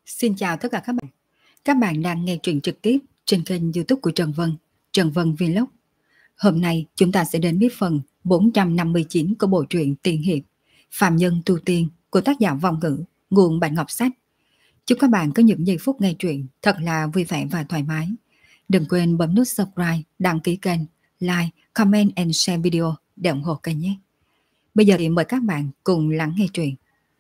Xin chào tất cả các bạn. Các bạn đang nghe truyện trực tiếp trên kênh YouTube của Trần Vân Vlog. Hôm nay chúng ta sẽ đến với phần 459 của bộ truyện Tiên Hiệp Phàm Nhân Tu Tiên của tác giả Vong Ngữ, nguồn Bạch Ngọc Sách. Chúc các bạn có những giây phút nghe truyện thật là vui vẻ và thoải mái. Đừng quên bấm nút subscribe, đăng ký kênh, like, comment and share video để ủng hộ kênh nhé. Bây giờ thì mời các bạn cùng lắng nghe truyện.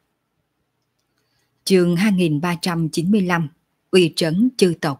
Chương 2395, Uy trấn chư tộc.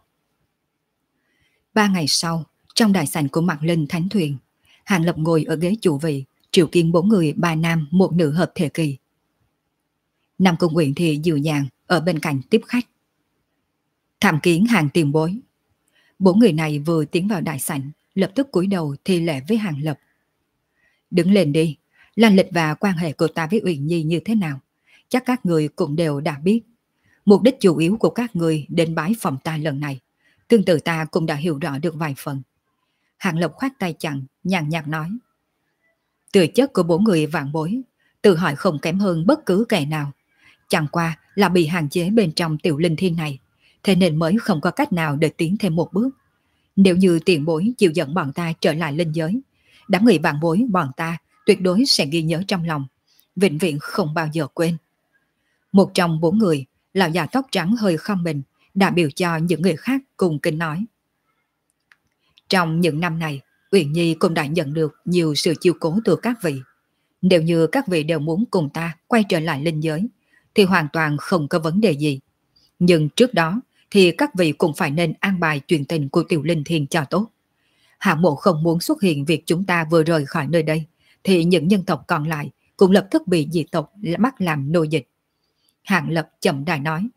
3 ngày sau, trong đại sảnh của Mạc Linh Thánh Thuyền, Hàng Lập ngồi ở ghế chủ vị, triệu kiến 4 người 3 nam 1 nữ hợp thể kỳ. Nam Cung Uyển thì dịu dàng ở bên cạnh tiếp khách. Tham kiến Hàng tiền bối. 4 người này vừa tiến vào đại sảnh, lập tức cúi đầu thi lễ với Hàng Lập. Đứng lên đi, lan lịch và quan hệ của ta với Uyển Nhi như thế nào, chắc các người cũng đều đã biết. Mục đích chủ yếu của các người đến bái phòng ta lần này, tương tự ta cũng đã hiểu rõ được vài phần. Hàng Lập khoát tay chặn, nhàn nhạt nói. Tư chất của 4 người vạn bối, tự hỏi không kém hơn bất cứ kẻ nào. Chẳng qua là bị hạn chế bên trong tiểu linh thiên này, thế nên mới không có cách nào để tiến thêm một bước. Nếu như tiền bối chịu dẫn bọn ta trở lại linh giới, đám người vạn bối bọn ta tuyệt đối sẽ ghi nhớ trong lòng, vĩnh viễn không bao giờ quên. Một trong 4 người, lão già tóc trắng hơi khom mình, đã biểu cho những người khác cùng kính nói. Trong những năm này, Uyển Nhi cũng đã nhận được nhiều sự chiếu cố từ các vị. Nếu như các vị đều muốn cùng ta quay trở lại linh giới, thì hoàn toàn không có vấn đề gì. Nhưng trước đó, thì các vị cũng phải nên an bài chuyện tình của tiểu linh thiên cho tốt. Hạ mộ không muốn xuất hiện việc chúng ta vừa rời khỏi nơi đây, thì những nhân tộc còn lại cũng lập tức bị dị tộc bắt làm nô dịch. Hạng Lập chậm rãi nói.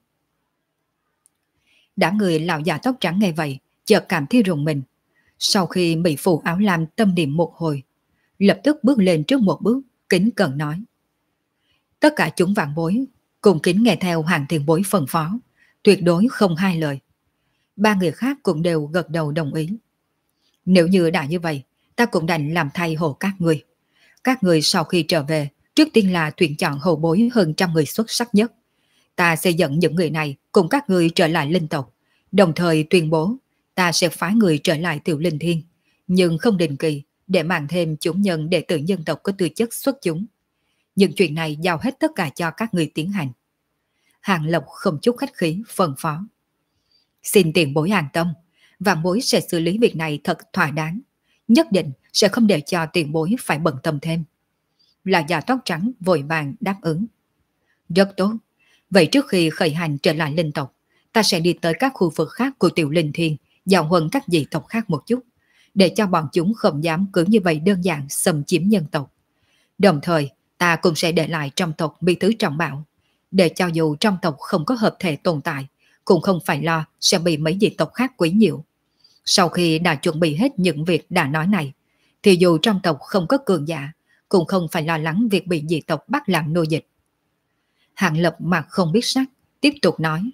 Đám người lão già tóc trắng nghe vậy, chợt cảm thấy rùng mình. Sau khi mỹ phụ áo lam tâm niệm một hồi, lập tức bước lên trước một bước, kính cẩn nói. Tất cả chúng vạn bối, cùng kính nghe theo Hàng tiền bối phân phó, tuyệt đối không hai lời. 3 người khác cũng đều gật đầu đồng ý. Nếu như đã như vậy, ta cũng đành làm thay hộ các người. Các người sau khi trở về, trước tiên là tuyển chọn hậu bối hơn 100 người xuất sắc nhất. Ta sẽ dẫn những người này cùng các người trở lại linh tộc, đồng thời tuyên bố ta sẽ phái người trở lại tiểu linh thiên, nhưng không định kỳ, để mang thêm chúng nhân đệ tử nhân tộc có tư chất xuất chúng. Những chuyện này giao hết tất cả cho các người tiến hành. Hàng Lộc không chút khách khí phân phó. Xin tiền bối an tâm, vạn bối sẽ xử lý việc này thật thỏa đáng, nhất định sẽ không để cho tiền bối phải bận tâm thêm. Là già tóc trắng vội vàng đáp ứng. Rất tốt. Vậy trước khi khởi hành trở lại linh tộc, ta sẽ đi tới các khu vực khác của tiểu linh thiên, dạo huấn các dị tộc khác một chút, để cho bọn chúng không dám cứ như vậy đơn giản xâm chiếm nhân tộc. Đồng thời, ta cũng sẽ để lại trong tộc bí tứ trọng bảo, để cho dù trong tộc không có hợp thể tồn tại, cũng không phải lo sẽ bị mấy dị tộc khác quấy nhiễu. Sau khi đã chuẩn bị hết những việc đã nói này, thì dù trong tộc không có cường giả, cũng không phải lo lắng việc bị dị tộc bắt làm nô dịch. Hạng Lập mặt không biết sắc, tiếp tục nói.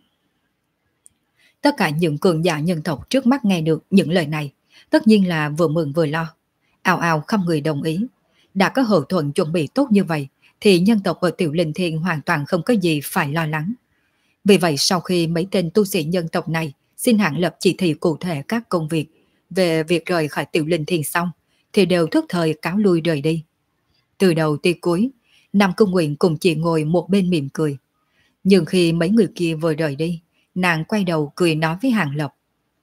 Tất cả những cường giả nhân tộc trước mắt nghe được những lời này, tất nhiên là vừa mừng vừa lo. Ào ào không người đồng ý. Đã có hậu thuẫn chuẩn bị tốt như vậy, thì nhân tộc ở tiểu linh thiên hoàn toàn không có gì phải lo lắng. Vì vậy sau khi mấy tên tu sĩ nhân tộc này xin Hạng Lập chỉ thị cụ thể các công việc về việc rời khỏi tiểu linh thiên xong, thì đều thức thời cáo lui rời đi. Từ đầu tới cuối, Nam Cung Nguyện cùng chị ngồi một bên mỉm cười. Nhưng khi mấy người kia vừa rời đi, nàng quay đầu cười nói với Hàng Lập.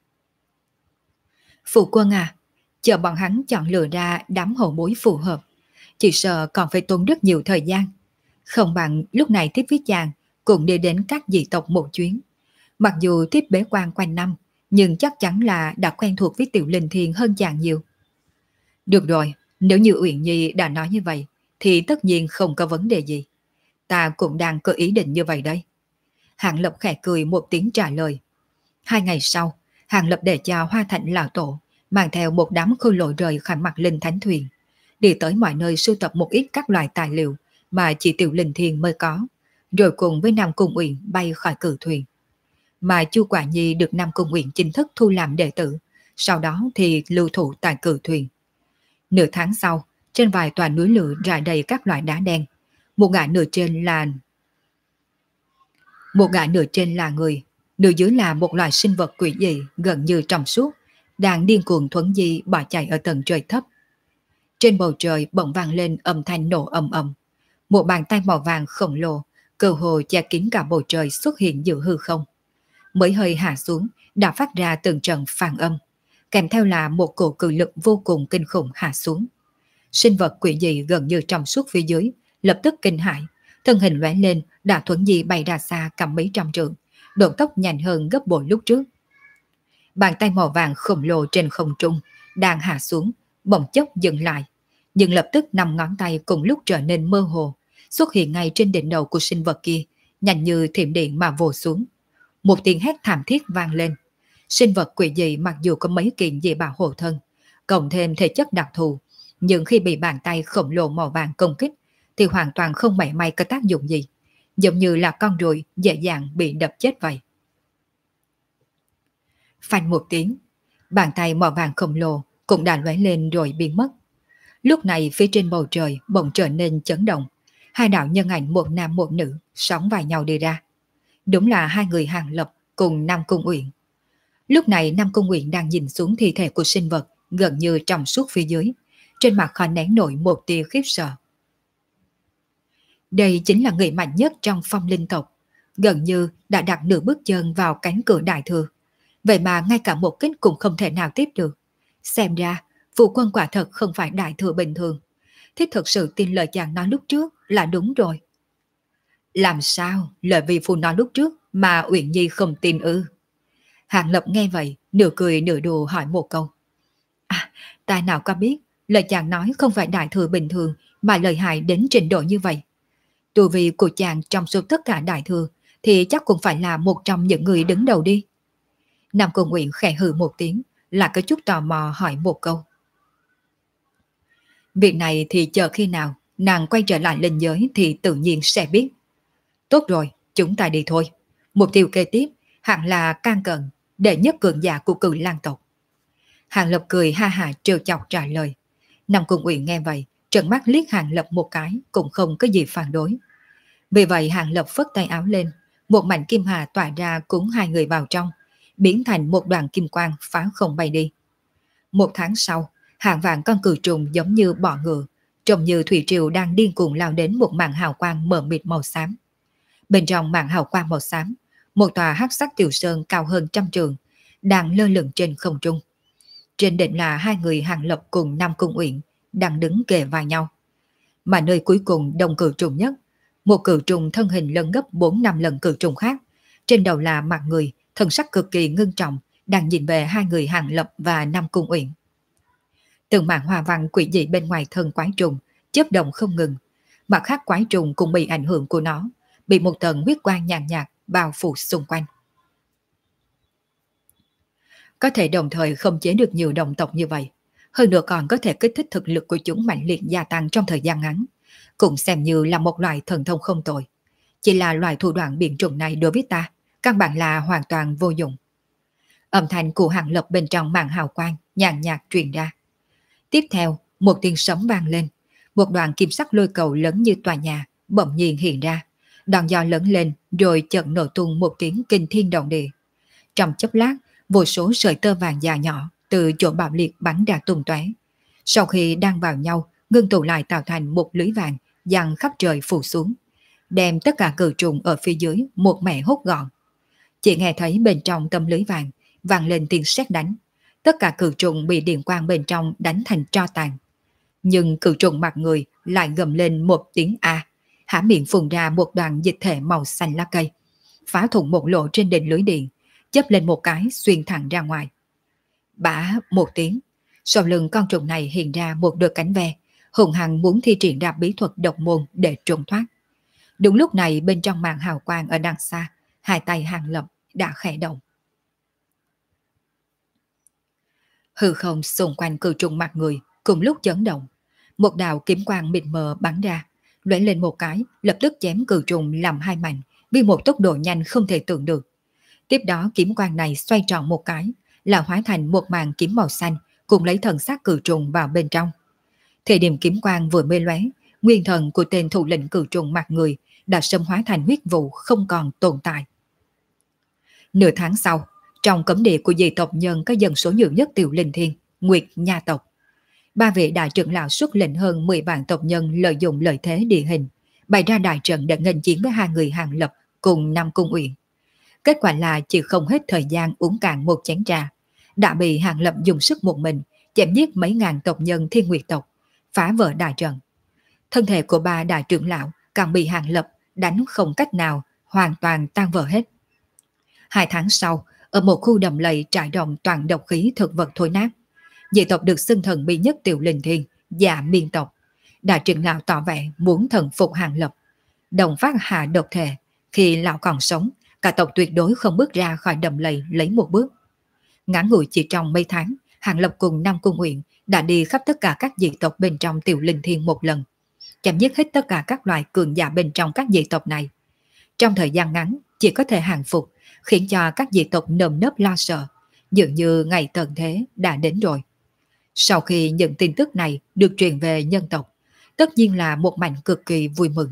Phụ quân à, chờ bọn hắn chọn lựa ra đám hậu bối phù hợp, chỉ sợ còn phải tốn rất nhiều thời gian. Không bằng lúc này tiếp với chàng cùng đi đến các dị tộc một chuyến. Mặc dù tiếp bế quan quanh năm, nhưng chắc chắn là đã quen thuộc với tiểu linh thiên hơn chàng nhiều. Được rồi, nếu như Uyển Nhi đã nói như vậy, thì tất nhiên không có vấn đề gì. Ta cũng đang có ý định như vậy đây. Hạng Lập khẽ cười một tiếng trả lời. 2 ngày sau, Hạng Lập để cho Hoa Thạnh lão tổ mang theo một đám khôi lỗi rời khỏi Mạc Linh Thánh Thuyền, đi tới mọi nơi sưu tập một ít các loại tài liệu mà chỉ tiểu linh thiên mới có, rồi cùng với Nam Cung Uyển bay khỏi cử thuyền. Mà Chu Quả Nhi được Nam Cung Uyển chính thức thu làm đệ tử, sau đó thì lưu thủ tại cử thuyền. Nửa tháng sau, trên vài tòa núi lửa rải đầy các loại đá đen. Một ngã nửa trên là Một gã nửa trên là người, nửa dưới là một loài sinh vật quỷ dị gần như trong suốt, đang điên cuồng thuấn di bỏ chạy ở tầng trời thấp. Trên bầu trời bỗng vang lên âm thanh nổ ầm ầm. Một bàn tay màu vàng khổng lồ, cơ hồ che kín cả bầu trời xuất hiện giữa hư không. Mới hơi hạ xuống, đã phát ra từng trận phản âm, kèm theo là một cổ cự lực vô cùng kinh khủng hạ xuống. Sinh vật quỷ dị gần như trong suốt phía dưới, lập tức kinh hãi, thân hình lóe lên đã thuấn di bay ra xa cả mấy trăm trượng, độ tốc nhanh hơn gấp bội lúc trước. Bàn tay màu vàng khổng lồ trên không trung đang hạ xuống, bỗng chốc dừng lại, nhưng lập tức 5 ngón tay cùng lúc trở nên mơ hồ, xuất hiện ngay trên đỉnh đầu của sinh vật kia, nhanh như thiểm điện mà vồ xuống. Một tiếng hét thảm thiết vang lên. Sinh vật quỷ dị mặc dù có mấy kiện dị bảo hộ thân, cộng thêm thể chất đặc thù, nhưng khi bị bàn tay khổng lồ màu vàng công kích thì hoàn toàn không mảy may có tác dụng gì, giống như là con ruồi dễ dàng bị đập chết vậy. Phanh một tiếng, bàn tay màu vàng khổng lồ cũng đã lóe lên rồi biến mất. Lúc này phía trên bầu trời bỗng trở nên chấn động, hai đạo nhân ảnh một nam một nữ sóng vai nhau đi ra. Đúng là hai người Hàng Lập cùng Nam Cung Uyển. Lúc này Nam Cung Uyển đang nhìn xuống thi thể của sinh vật gần như trong suốt phía dưới, trên mặt khó nén nổi một tia khiếp sợ. Đây chính là người mạnh nhất trong Phong Linh tộc, gần như đã đặt nửa bước chân vào cánh cửa đại thừa. Vậy mà ngay cả một kích cũng không thể nào tiếp được. Xem ra, phụ quân quả thật không phải đại thừa bình thường. Thiết thực sự tin lời chàng nói lúc trước là đúng rồi. Làm sao lời vị phụ nói lúc trước mà Uyển Nhi không tin ư? Hàng Lập nghe vậy, nửa cười nửa đùa hỏi một câu. À, ta nào có biết, lời chàng nói không phải đại thừa bình thường mà lợi hại đến trình độ như vậy. Tu vi của chàng trong số tất cả đại thừa thì chắc cũng phải là một trong những người đứng đầu đi. Nam Cung Uyển khẽ hừ một tiếng, là có chút tò mò hỏi một câu. Việc này thì chờ khi nào nàng quay trở lại linh giới thì tự nhiên sẽ biết. Tốt rồi, chúng ta đi thôi. Mục tiêu kế tiếp hẳn là Can Cận, đệ nhất cường giả của Cự Lang tộc. Hàng Lập cười ha hà trêu chọc trả lời. Nam Cung Uyển nghe vậy, trợn mắt liếc Hàng Lập một cái, cũng không có gì phản đối. Vì vậy Hàng Lập phất tay áo lên, một mảnh kim hà tỏa ra cuốn hai người vào trong, biến thành một đoàn kim quang phá không bay đi. Một tháng sau, hàng vạn con cừu trùng giống như bọ ngựa, trông như thủy triều đang điên cuồng lao đến một màn hào quang mờ mịt màu xám. Bên trong màn hào quang màu xám, một tòa hắc sắc tiểu sơn cao hơn 100 trượng đang lơ lửng trên không trung. Trên đỉnh là hai người Hàng Lập cùng Nam Cung Uyển đang đứng kề vai nhau. Mà nơi cuối cùng đông cừu trùng nhất, một cừu trùng thân hình lớn gấp 4-5 lần cừu trùng khác, trên đầu là mặt người, thần sắc cực kỳ ngưng trọng, đang nhìn về hai người Hàng Lập và Nam Cung Uyển. Từng màn hoa văn quỷ dị bên ngoài thân quái trùng chớp động không ngừng, mặt khác quái trùng cũng bị ảnh hưởng của nó, bị một tầng huyết quang nhàn nhạt bao phủ xung quanh. Có thể đồng thời không chế được nhiều đồng tộc như vậy, hơn nữa còn có thể kích thích thực lực của chúng mạnh liệt gia tăng trong thời gian ngắn, cũng xem như là một loại thần thông không tồi. Chỉ là loại thủ đoạn biện trùng này đối với ta, căn bản là hoàn toàn vô dụng. Âm thanh của Hàng Lập bên trong màn hào quang nhàn nhạt truyền ra. Tiếp theo, một tiếng sấm vang lên, một đoàn kim sắc lôi cầu lớn như tòa nhà bỗng nhiên hiện ra, đòn gió lớn lên rồi chợt nổ tung một tiếng kinh thiên động địa. Trong chốc lát, vô số sợi tơ vàng dài nhỏ từ chỗ bạo liệt bắn ra tung tóe. Sau khi đang vào nhau, ngưng tụ lại tạo thành một lưới vàng giăng khắp trời phủ xuống, đem tất cả cừu trùng ở phía dưới một mẻ hốt gọn. Chỉ nghe thấy bên trong tấm lưới vàng vang lên tiếng sét đánh, tất cả cừu trùng bị điện quang bên trong đánh thành tro tàn. Nhưng cừu trùng mặt người lại gầm lên một tiếng a, há miệng phun ra một đoàn dịch thể màu xanh lá cây, phá thủng một lỗ trên đỉnh lưới điện, chớp lên một cái xuyên thẳng ra ngoài. Bả một tiếng, sau lưng con trùng này hiện ra một đôi cánh ve, hùng hăng muốn thi triển ra bí thuật độc môn để trốn thoát. Đúng lúc này bên trong màn hào quang ở đằng xa, hai tay Hàng Lập đã khẽ động. Hư không xung quanh cừu trùng mặt người cùng lúc chấn động, một đạo kiếm quang mịt mờ bắn ra, lóe lên một cái, lập tức chém cừu trùng làm hai mảnh, với một tốc độ nhanh không thể tưởng được. Tiếp đó kiếm quang này xoay tròn một cái, là hóa thành một màn kiếm màu xanh, cùng lấy thần xác cừu trùng vào bên trong. Thời điểm kiếm quang vừa mê lóe, nguyên thần của tên thủ lĩnh cừu trùng mặt người đã sớm hóa thành huyết vụ không còn tồn tại. Nửa tháng sau, trong cấm địa của dị tộc nhân có dân số nhiều nhất Tiểu Linh Thiên, Nguyệt Nha tộc, ba vị đại trưởng lão xuất lệnh hơn 10 vạn tộc nhân lợi dụng lợi thế địa hình, bày ra đại trận để nghênh chiến với hai người Hàng Lập cùng Nam Cung Uyển. Kết quả là chỉ không hết thời gian uống cạn một chén trà, đã bị Hàng Lập dùng sức một mình chém giết mấy ngàn tộc nhân Thiên Nguyệt tộc, phá vỡ đại trận. Thân thể của ba đại trưởng lão càng bị Hàng Lập đánh không cách nào hoàn toàn tan vỡ hết. 2 tháng sau, ở một khu đầm lầy trải rộng toàn độc khí thực vật thối nát, dị tộc được xưng thần bí nhất Tiểu Linh Thiên, Dạ Miên tộc, đại trưởng lão tỏ vẻ muốn thần phục Hàng Lập, đồng phát hạ độc thể, khi lão còn sống, cả tộc tuyệt đối không bước ra khỏi đầm lầy lấy một bước. Ngắn ngủi chỉ trong mấy tháng, Hàng Lập cùng Nam Cung Uyển đã đi khắp tất cả các dị tộc bên trong Tiểu Linh Thiên một lần, chém giết hết tất cả các loài cường giả bên trong các dị tộc này. Trong thời gian ngắn, chỉ có thể hàng phục, khiến cho các dị tộc nơm nớp lo sợ, dường như ngày tận thế đã đến rồi. Sau khi những tin tức này được truyền về nhân tộc, tất nhiên là một mảnh cực kỳ vui mừng.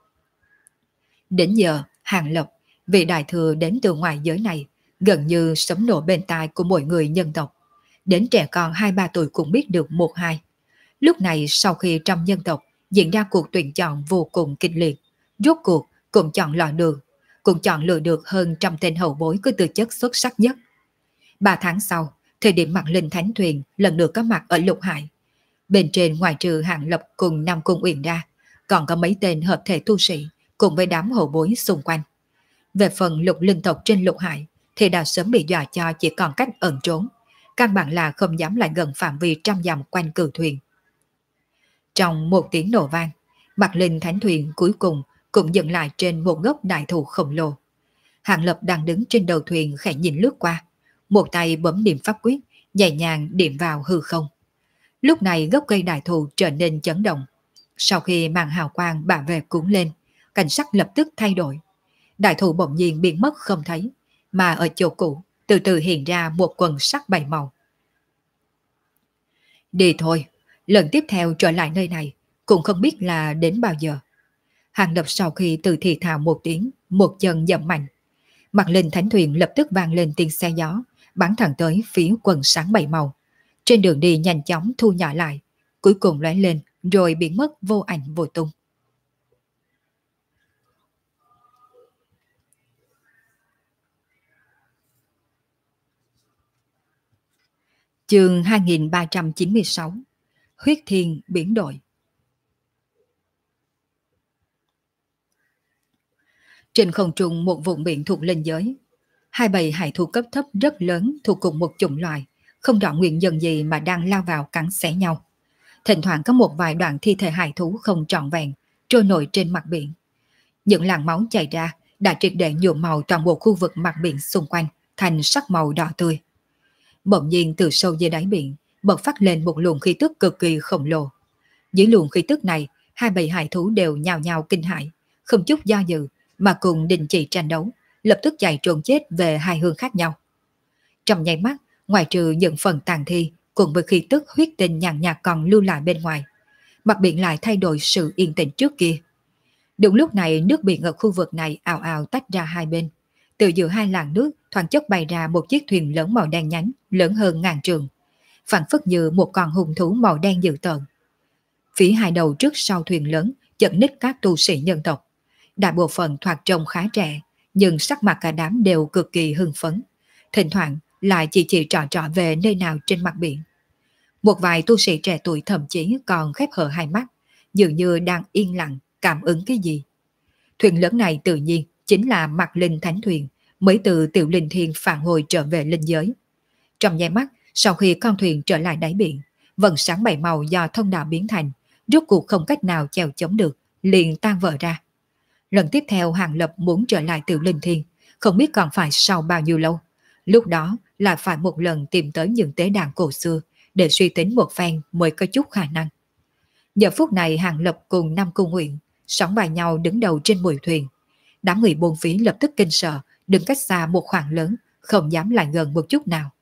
Đến giờ, Hàng Lập, vị đại thừa đến từ ngoài giới này, gần như sấm nổ bên tai của mỗi người nhân tộc. Đến trẻ con 2-3 tuổi cũng biết được một hai. Lúc này sau khi trong nhân tộc diễn ra cuộc tuyển chọn vô cùng kịch liệt, rốt cuộc cũng chọn lựa được hơn 100 tên hậu bối có tư chất xuất sắc nhất. 3 tháng sau, thời điểm Mạc Linh Thánh Thuyền lần lượt có mặt ở Lục Hải. Bên trên ngoài trừ Hàng Lập cùng Nam Cung Uyển ra, còn có mấy tên hợp thể tu sĩ cùng với đám hậu bối xung quanh. Về phần lục linh tộc trên Lục Hải thì đã sớm bị dọa cho chỉ còn cách ẩn trốn, căn bản là không dám lại gần phạm vi trăm dặm quanh cửu thuyền. Trong một tiếng nổ vang, Mạc Linh Thánh Thuyền cuối cùng cũng dừng lại trên một gốc đại thụ khổng lồ. Hàng Lập đang đứng trên đầu thuyền khẽ nhìn lướt qua, một tay bấm niệm pháp quyết, nhẹ nhàng điểm vào hư không. Lúc này gốc cây đại thụ trở nên chấn động. Sau khi màn hào quang bả về cuốn lên, cảnh sắc lập tức thay đổi. Đại thụ bỗng nhiên biến mất không thấy, mà ở chỗ cũ từ từ hiện ra một quần sắc 7 màu. Đi thôi, lần tiếp theo trở lại nơi này cũng không biết là đến bao giờ. Hàng Lập sau khi từ thì thào một tiếng, một chân dậm mạnh. Mạc Linh Thánh Thuyền lập tức vang lên tiếng xe gió, bắn thẳng tới phía quần sáng 7 màu. Trên đường đi nhanh chóng thu nhỏ lại, cuối cùng lóe lên rồi biến mất vô ảnh vô tung. Chương 2396 Huyết Thiên Biển Đội. Trên không trung một vùng biển thuộc linh giới, hai bầy hải thú cấp thấp rất lớn thuộc cùng một chủng loại, không rõ nguyên nhân gì mà đang lao vào cắn xé nhau. Thỉnh thoảng có một vài đoạn thi thể hải thú không trọn vẹn trôi nổi trên mặt biển. Những làn máu chảy ra đã triệt để nhuộm màu toàn bộ khu vực mặt biển xung quanh thành sắc màu đỏ tươi. Bỗng nhiên từ sâu dưới đáy biển bật phát lên một luồng khí tức cực kỳ khổng lồ. Dưới luồng khí tức này, hai bầy hải thú đều nhào nhào kinh hãi, không chút do dự mà cùng đình chỉ tranh đấu, lập tức chạy trốn chết về hai hướng khác nhau. Trong nháy mắt, ngoài trừ những phần tàn thi cùng với khí tức huyết tinh nhàn nhạt còn lưu lại bên ngoài, mặt biển lại thay đổi sự yên tĩnh trước kia. Đúng lúc này, nước biển ở khu vực này ào ào tách ra hai bên. Từ giữa hai làn nước thoáng chốc bày ra một chiếc thuyền lớn màu đen nhánh, lớn hơn ngàn trượng, phảng phất như một con hung thú màu đen dữ tợn. Phía hai đầu trước sau thuyền lớn chật ních các tu sĩ nhân tộc. Đại bộ phận thoạt trông khá trẻ, nhưng sắc mặt cả đám đều cực kỳ hưng phấn, thỉnh thoảng lại chỉ trò về nơi nào trên mặt biển. Một vài tu sĩ trẻ tuổi thậm chí còn khép hờ hai mắt, dường như đang yên lặng cảm ứng cái gì. Thuyền lớn này tự nhiên chính là Mạc Linh Thánh Thuyền, mới từ Tiểu Linh Thiên phản hồi trở về linh giới. Trong nháy mắt, sau khi con thuyền trở lại đáy biển, vầng sáng 7 màu do thông đạo biến thành, rốt cuộc không cách nào chèo chống được, liền tan vỡ ra. Lần tiếp theo Hàng Lập muốn trở lại Tiểu Linh Thiên, không biết còn phải sau bao nhiêu lâu. Lúc đó lại phải một lần tìm tới những tế đàn cổ xưa để suy tính một phen mới có chút khả năng. Giờ phút này Hàng Lập cùng Nam Cung Uyển sóng bài nhau đứng đầu trên mũi thuyền. Đám người buôn phí lập tức kinh sợ, đứng cách xa một khoảng lớn, không dám lại gần một chút nào.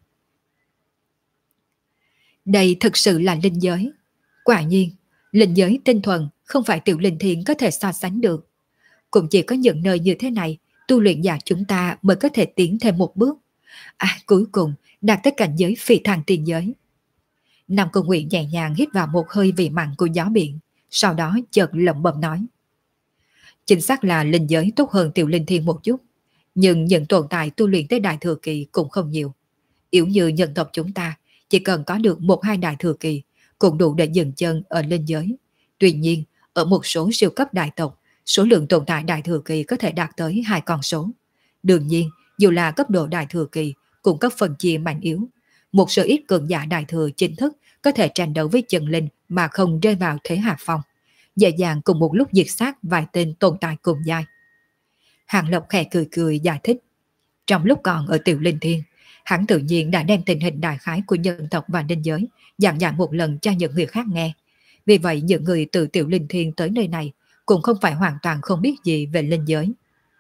Đây thực sự là linh giới. Quả nhiên, linh giới tinh thuần không phải Tiểu Linh Thiên có thể so sánh được. Cũng chỉ có những nơi như thế này, tu luyện giả chúng ta mới có thể tiến thêm một bước. Cuối cùng đạt tới cảnh giới phi thăng tiên giới. Nam Cung Nguyện nhẹ nhàng hít vào một hơi vị mặn của gió biển, sau đó chợt lẩm bẩm nói. Chính xác là linh giới tốt hơn tiểu linh thiên một chút, nhưng những tồn tại tu luyện tới đại thừa kỳ cũng không nhiều. Yếu như nhân tộc chúng ta, chỉ cần có được một hai đại thừa kỳ cũng đủ để dừng chân ở linh giới. Tuy nhiên, ở một số siêu cấp đại tộc, số lượng tồn tại đại thừa kỳ có thể đạt tới 2 con số. Đương nhiên, dù là cấp độ đại thừa kỳ cũng có phần chia mạnh yếu. Một số ít cường giả đại thừa chính thức có thể tranh đấu với chân linh mà không rơi vào thế hạ phong, dễ dàng cùng một lúc diệt sát vài tên tồn tại cùng giai. Hàng Lộc khẽ cười cười giải thích. Trong lúc còn ở tiểu linh thiên, hắn tự nhiên đã đem tình hình đại khái của nhân tộc và linh giới giảng giải một lần cho những người khác nghe. Vì vậy những người từ tiểu linh thiên tới nơi này cũng không phải hoàn toàn không biết gì về linh giới.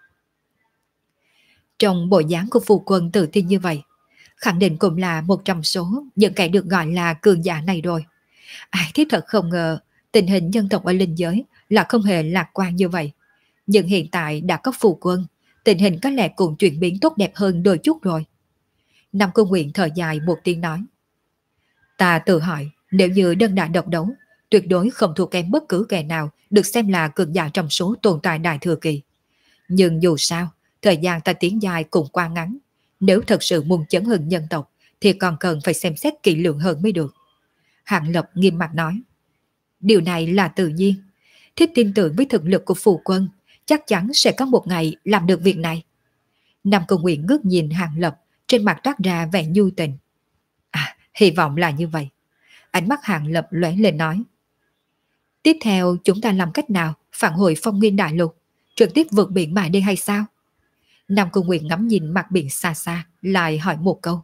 Trong bộ dáng của phu quân tự tin như vậy, khẳng định cũng là một trong số những kẻ được gọi là cường giả này rồi. Thiết thật không ngờ tình hình nhân tộc ở linh giới là không hề lạc quan như vậy. Nhưng hiện tại đã có phu quân, tình hình có lẽ cũng chuyển biến tốt đẹp hơn đôi chút rồi. Nam Cung Nguyện thở dài một tiếng nói. Ta tự hỏi, nếu như đơn đả độc đấu, tuyệt đối không thua kém bất cứ kẻ nào được xem là cường giả trong số tồn tại đại thừa kỳ. Nhưng dù sao, thời gian ta tiến dài cũng quá ngắn. Nếu thật sự muốn chấn hưng nhân tộc, thì còn cần phải xem xét kỹ lưỡng hơn mới được. Hạng Lập nghiêm mặt nói. Điều này là tự nhiên. Thiếp tin tưởng với thực lực của phù quân, chắc chắn sẽ có một ngày làm được việc này. Nam Cung Nguyện ngước nhìn Hạng Lập, trên mặt toát ra vẻ nhu tình. Hy vọng là như vậy. Ánh mắt Hạng Lập lóe lên nói. Tiếp theo chúng ta làm cách nào phản hồi Phong Nguyên Đại Lục, trực tiếp vượt biển mà đi hay sao? Nam Cung Nguyện ngắm nhìn mặt biển xa xa, lại hỏi một câu.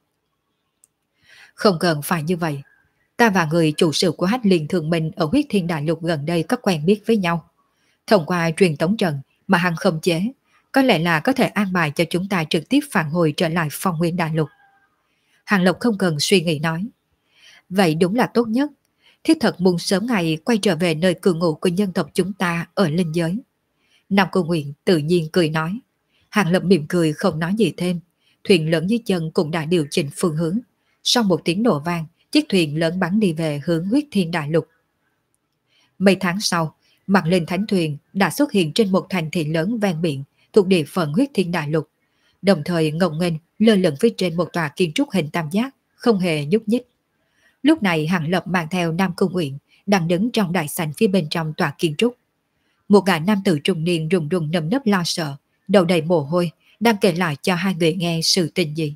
Không cần phải như vậy. Ta và người chủ sự của Hách Liên Thường Minh ở Huyết Thiên Đại Lục gần đây có quen biết với nhau. Thông qua truyền tống trận mà hắn không chế, có lẽ là có thể an bài cho chúng ta trực tiếp phản hồi trở lại Phong Nguyên Đại Lục. Hàng Lộc không cần suy nghĩ nói. Vậy đúng là tốt nhất. Thiết thật muốn sớm ngày quay trở về nơi cư ngụ của nhân tộc chúng ta ở linh giới. Nam Cung Nguyện tự nhiên cười nói. Hàng Lập mỉm cười không nói gì thêm. Thuyền lớn dưới chân cũng đã điều chỉnh phương hướng. Sau một tiếng nổ vang, chiếc thuyền lớn bắn đi về hướng Huyết Thiên Đại Lục. Mấy tháng sau, mặt lên thánh thuyền đã xuất hiện trên một thành thị lớn ven biển thuộc địa phận Huyết Thiên Đại Lục. Đồng thời ngông nghênh lơ lửng phía trên một tòa kiến trúc hình tam giác, không hề nhúc nhích. Lúc này Hàng Lập mang theo Nam Cung Nguyện đang đứng trong đại sảnh phía bên trong tòa kiến trúc. Một gã nam tử trung niên run run nơm nớp lo sợ, đầu đầy mồ hôi, đang kể lại cho hai người nghe sự tình gì.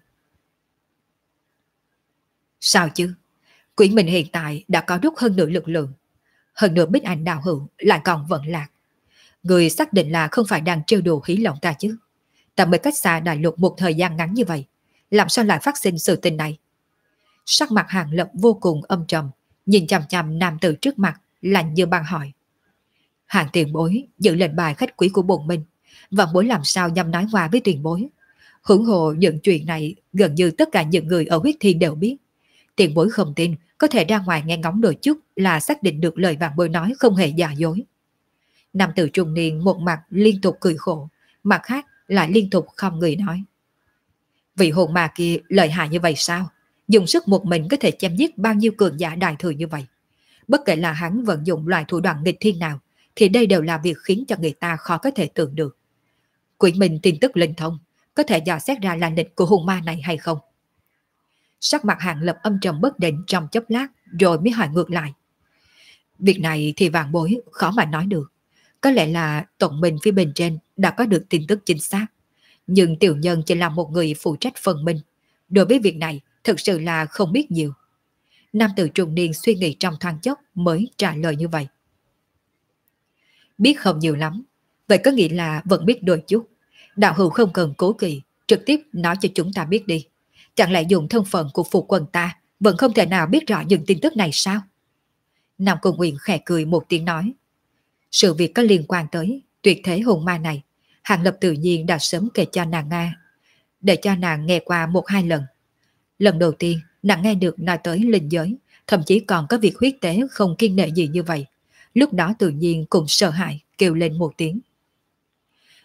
Sao chứ? Quỷ mình hiện tại đã có đúc hơn nửa lực lượng. Hơn nửa Bích Ảnh đạo hữu lại còn vẫn lạc. Người xác định là không phải đang trêu đùa hí lòng ta chứ. Ta mới cách xa đại lục một thời gian ngắn như vậy, làm sao lại phát sinh sự tình này? Sắc mặt Hàng Lập vô cùng âm trầm, nhìn chằm chằm nam tử trước mặt, lạnh như băng hỏi. Hàng tiền bối giữ lệnh bài khách quý của bổn minh, và bối làm sao nhằm nói hòa với tiền bối? Hưởng hộ những chuyện này gần như tất cả những người ở huyết thiên đều biết. Tiền bối không tin, có thể ra ngoài nghe ngóng đôi chút là xác định được lời vàng bối nói không hề giả dối. Nam tử trung niên một mặt liên tục cười khổ, mặt khác lại liên tục không người nói. Vị hồn ma kia lợi hại như vậy sao? Dùng sức một mình có thể chém giết bao nhiêu cường giả đại thừa như vậy? Bất kể là hắn vận dụng loại thủ đoạn nghịch thiên nào, thì đây đều là việc khiến cho người ta khó có thể tưởng được. Quỷ mình tin tức linh thông, có thể dò xét ra là lịch của hồn ma này hay không? Sắc mặt Hàng Lập âm trầm bất định trong chốc lát, rồi mới hỏi ngược lại. Việc này thì vạn bối khó mà nói được. Có lẽ là tổng minh phía bên trên đã có được tin tức chính xác. Nhưng tiểu nhân chỉ là một người phụ trách phần minh. Đối với việc này, thực sự là không biết nhiều. Nam tử trung niên suy nghĩ trong thoáng chốc mới trả lời như vậy. Biết không nhiều lắm, vậy có nghĩa là vẫn biết đôi chút. Đạo hữu không cần cố kỵ, trực tiếp nói cho chúng ta biết đi. Chẳng lẽ dùng thân phận của phụ quân ta vẫn không thể nào biết rõ những tin tức này sao? Nam Cung Nguyện khẽ cười một tiếng nói. Sự việc có liên quan tới tuyệt thế hồn ma này, Hàng Lập tự nhiên đã sớm kể cho nàng nghe, để cho nàng nghe qua một hai lần. Lần đầu tiên nàng nghe được nói tới linh giới, thậm chí còn có việc huyết tế không kiêng nể gì như vậy. Lúc đó tự nhiên cũng sợ hãi kêu lên một tiếng.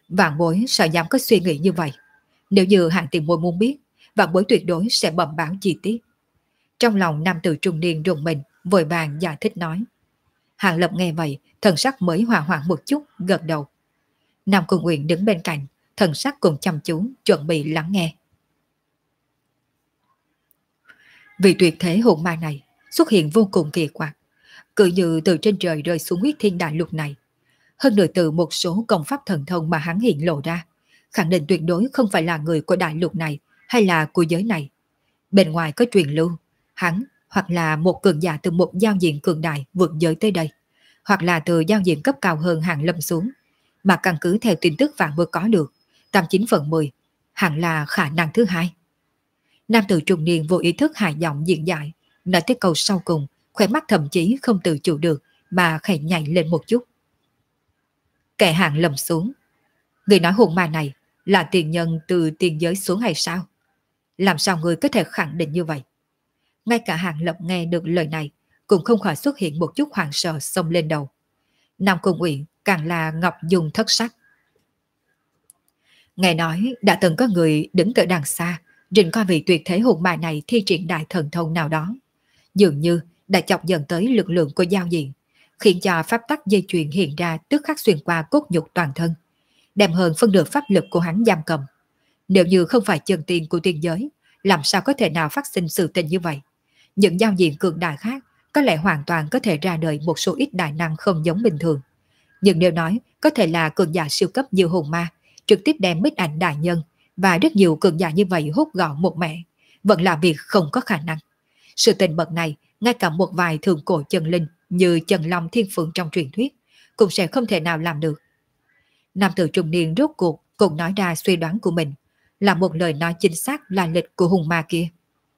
Vạn bối sao dám có suy nghĩ như vậy. Nếu như hạng tiền bối muốn biết, vạn bối tuyệt đối sẽ bẩm báo chi tiết. Trong lòng nam tử trung niên rùng mình, vội vàng giải thích nói. Hạng Lập nghe vậy, thần sắc mới hòa hoãn một chút, gật đầu. Nam Cung Uyển đứng bên cạnh, thần sắc cùng chăm chú, chuẩn bị lắng nghe. Vì tuyệt thế hồn ma này xuất hiện vô cùng kỳ quặc, cứ như từ trên trời rơi xuống huyết thiên đại lục này. Hơn nữa từ một số công pháp thần thông mà hắn hiện lộ ra, khẳng định tuyệt đối không phải là người của đại lục này hay là của giới này. Bên ngoài có truyền lưu, hắn hoặc là một cường giả từ một giao diện cường đại vượt giới tới đây, hoặc là từ giao diện cấp cao hơn Hạng Lâm xuống, mà căn cứ theo tin tức vạn vừa có được, 89/10, hẳn là khả năng thứ hai. Nam tử trung niên vô ý thức hài giọng diễn giải, nói tới câu sau cùng, khóe mắt thậm chí không tự chủ được mà khẽ nhảy lên một chút. Kẻ Hạng Lâm xuống, người nói hồn ma này là tiền nhân từ tiền giới xuống hay sao? Làm sao người có thể khẳng định như vậy? Ngay cả Hạng Lập nghe được lời này cũng không khỏi xuất hiện một chút hoảng sợ xông lên đầu. Nam Cung Uyển càng là ngọc dung thất sắc. Nghe nói đã từng có người đứng từ đằng xa rình coi vị tuyệt thế hồn ma này thi triển đại thần thông nào đó, dường như đã chọc dần tới lực lượng của giao diện, khiến cho pháp tắc dây chuyền hiện ra tức khắc xuyên qua cốt nhục toàn thân, đem hơn phân nửa pháp lực của hắn giam cầm. Nếu như không phải chân tiên của tiên giới, làm sao có thể nào phát sinh sự tình như vậy? Những giao diện cường đại khác có lẽ hoàn toàn có thể ra đời một số ít đại năng không giống bình thường. Nhưng nếu nói có thể là cường giả siêu cấp như hồn ma, trực tiếp đem Bích Ảnh đại nhân và rất nhiều cường giả như vậy hút gọn một mẻ, vẫn là việc không có khả năng. Sự tình bậc này, ngay cả một vài thượng cổ chân linh như Trần Long Thiên Phượng trong truyền thuyết cũng sẽ không thể nào làm được. Nam tử trung niên rốt cuộc cũng nói ra suy đoán của mình, là một lời nói chính xác là lịch của hùng ma kia.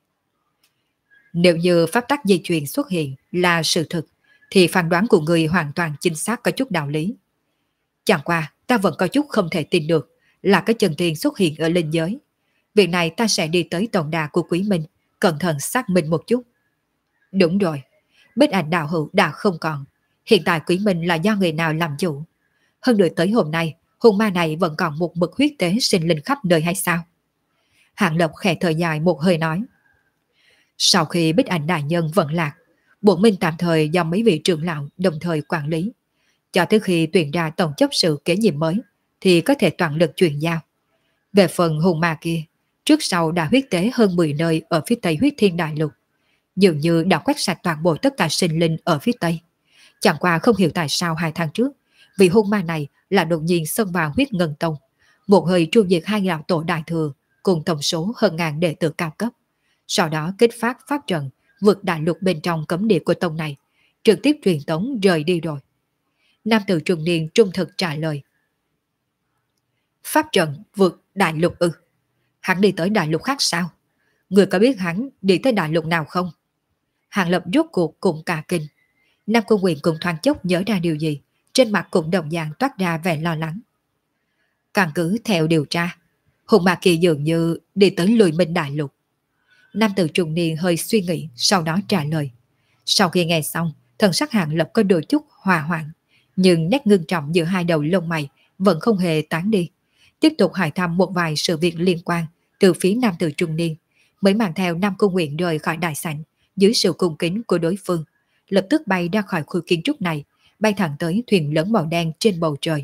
Nếu như pháp tắc dây chuyền xuất hiện là sự thực, thì phán đoán của người hoàn toàn chính xác có chút đạo lý. Chẳng qua, ta vẫn có chút không thể tin được là cái chân tiên xuất hiện ở linh giới. Việc này ta sẽ đi tới tổng đà của Quý Minh, cẩn thận xác minh một chút. Đúng rồi, Bích Ảnh đạo hữu đã không còn. Hiện tại Quý Minh là do người nào làm chủ? Hơn nữa tới hôm nay, hồn ma này vẫn còn một mực huyết tế sinh linh khắp nơi hay sao? Hạng Lập khẽ thở dài một hơi nói. Sau khi Bích Ảnh đại nhân vận lạc, bổn minh tạm thời do mấy vị trưởng lão đồng thời quản lý. Cho tới khi tuyển ra tổng chấp sự kế nhiệm mới, thì có thể toàn lực truyền giao. Về phần hồn ma kia, trước sau đã huyết tế hơn 10 nơi ở phía tây huyết thiên đại lục. Dường như đã quét sạch toàn bộ tất cả sinh linh ở phía tây. Chẳng qua không hiểu tại sao 2 tháng trước, vì hồn ma này là đột nhiên xông vào huyết ngân tông, một hơi tru diệt 2 lão tổ đại thừa cùng tổng số hơn ngàn đệ tử cao cấp. Sau đó kích phát pháp trận vượt đại lục bên trong cấm địa của tông này, trực tiếp truyền tống rời đi rồi. Nam tử trung niên trung thực trả lời. Pháp trận vượt đại lục ư? Hắn đi tới đại lục khác sao? Người có biết hắn đi tới đại lục nào không? Hạng Lập rốt cuộc cũng cả kinh. Nam Cung Uyển cùng thoáng chốc nhớ ra điều gì, trên mặt cũng đồng dạng toát ra vẻ lo lắng. Căn cứ theo điều tra, hồn ma kỳ dường như đi tới Lùi Minh đại lục. Nam tử trung niên hơi suy nghĩ, sau đó trả lời. Sau khi nghe xong, thần sắc Hạng Lập có đôi chút hòa hoãn, nhưng nét ngưng trọng giữa hai đầu lông mày vẫn không hề tán đi. Tiếp tục hỏi thăm một vài sự việc liên quan từ phía nam tử trung niên, mới mang theo Nam Cung Uyển rời khỏi đại sảnh dưới sự cung kính của đối phương, lập tức bay ra khỏi khu kiến trúc này, bay thẳng tới thuyền lớn màu đen trên bầu trời.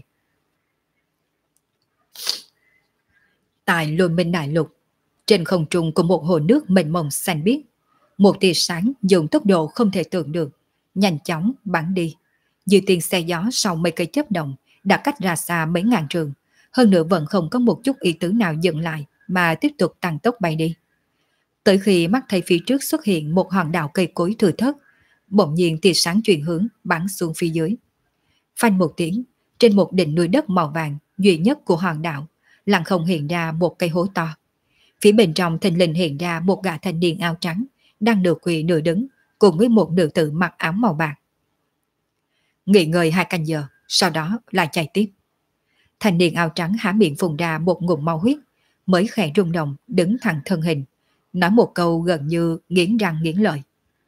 Tại Lôi Minh đại lục, trên không trung của một hồ nước mênh mông xanh biếc, một tia sáng dùng tốc độ không thể tưởng được, nhanh chóng bắn đi. Dưới tiếng xe gió sau mấy cây chớp động đã cách ra xa mấy ngàn trường, hơn nữa vẫn không có một chút ý tứ nào dừng lại mà tiếp tục tăng tốc bay đi. Tới khi mắt thấy phía trước xuất hiện một hòn đảo cây cối thưa thớt, bỗng nhiên tia sáng chuyển hướng bắn xuống phía dưới. Phanh một tiếng, trên một đỉnh núi đất màu vàng duy nhất của hòn đảo, lặng không hiện ra một cây hố to. Phía bên trong thình lình hiện ra một gã thanh niên áo trắng đang nửa quỳ nửa đứng cùng với một nữ tử mặc áo màu bạc. Nghỉ ngơi 2 canh giờ, sau đó lại chạy tiếp. Thanh niên áo trắng há miệng phun ra một ngụm máu huyết, mới khẽ rung động đứng thẳng thân hình, nói một câu gần như nghiến răng nghiến lợi.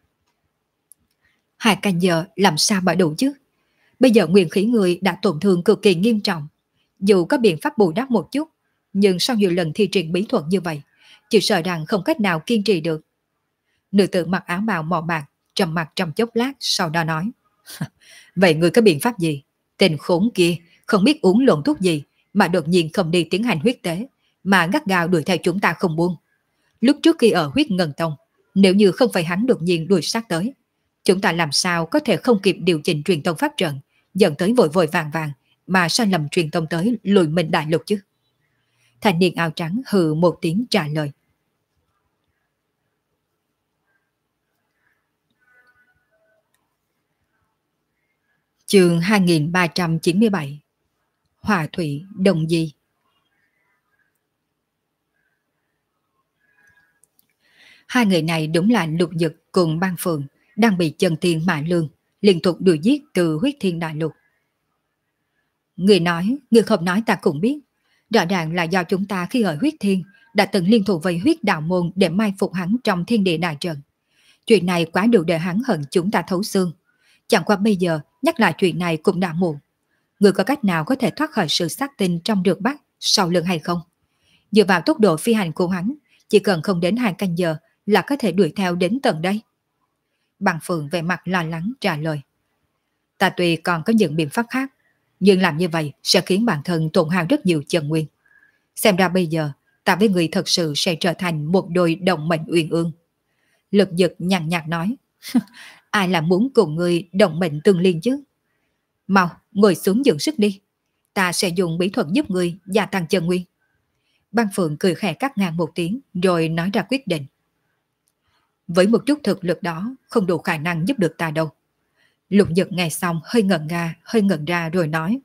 2 canh giờ làm sao mà đủ chứ? Bây giờ nguyên khí người đã tổn thương cực kỳ nghiêm trọng, Dù có biện pháp bù đắp một chút, nhưng sau nhiều lần thi triển bí thuật như vậy, chỉ sợ rằng không cách nào kiên trì được. Nữ tử mặc áo bào màu bạc, trầm mặt trong chốc lát, sau đó nói. Vậy ngươi có biện pháp gì? Tên khốn kia không biết uống lộn thuốc gì mà đột nhiên không đi tiến hành huyết tế, mà gắt gao đuổi theo chúng ta không buông. Lúc trước khi ở huyết ngân tông, nếu như không phải hắn đột nhiên đuổi sát tới, chúng ta làm sao có thể không kịp điều chỉnh truyền tông pháp trận, dẫn tới vội vội vàng vàng mà sai lầm truyền tông tới lùi mình đại lục chứ? Thanh niên áo trắng hừ một tiếng trả lời. Chương 2397. Hòa thủy đồng di. Hai người này đúng là Lục Dực cùng Ban Phượng, đang bị Chân Tiên Mã Lương liên tục đuổi giết từ huyết thiên đại lục. Người nói, người không nói ta cũng biết. Rõ ràng là do chúng ta khi ở huyết thiên đã từng liên thủ với huyết đạo môn để mai phục hắn trong thiên địa đại trận. Chuyện này quá đủ để hắn hận chúng ta thấu xương. Chẳng qua bây giờ nhắc lại chuyện này cũng đã muộn. Người có cách nào có thể thoát khỏi sự xác tin trong được bắt sau lưng hay không? Dựa vào tốc độ phi hành của hắn, chỉ cần không đến 2 canh giờ là có thể đuổi theo đến tận đây. Bằng Phượng về mặt lo lắng trả lời. Ta tuy còn có những biện pháp khác, nhưng làm như vậy sẽ khiến bản thân tổn hao rất nhiều chân nguyên. Xem ra bây giờ ta với người thật sự sẽ trở thành một đôi đồng mệnh uyên ương. Lực Dực nhàn nhạt nói. Ai là muốn cùng người đồng mệnh tương liên chứ? Mau ngồi xuống dưỡng sức đi, ta sẽ dùng bí thuật giúp người gia tăng chân nguyên. Ban Phượng cười khẽ cắt ngang một tiếng rồi nói ra quyết định. Với một chút thực lực đó không đủ khả năng giúp được ta đâu. Lục Dực nghe xong hơi ngẩn ra rồi nói.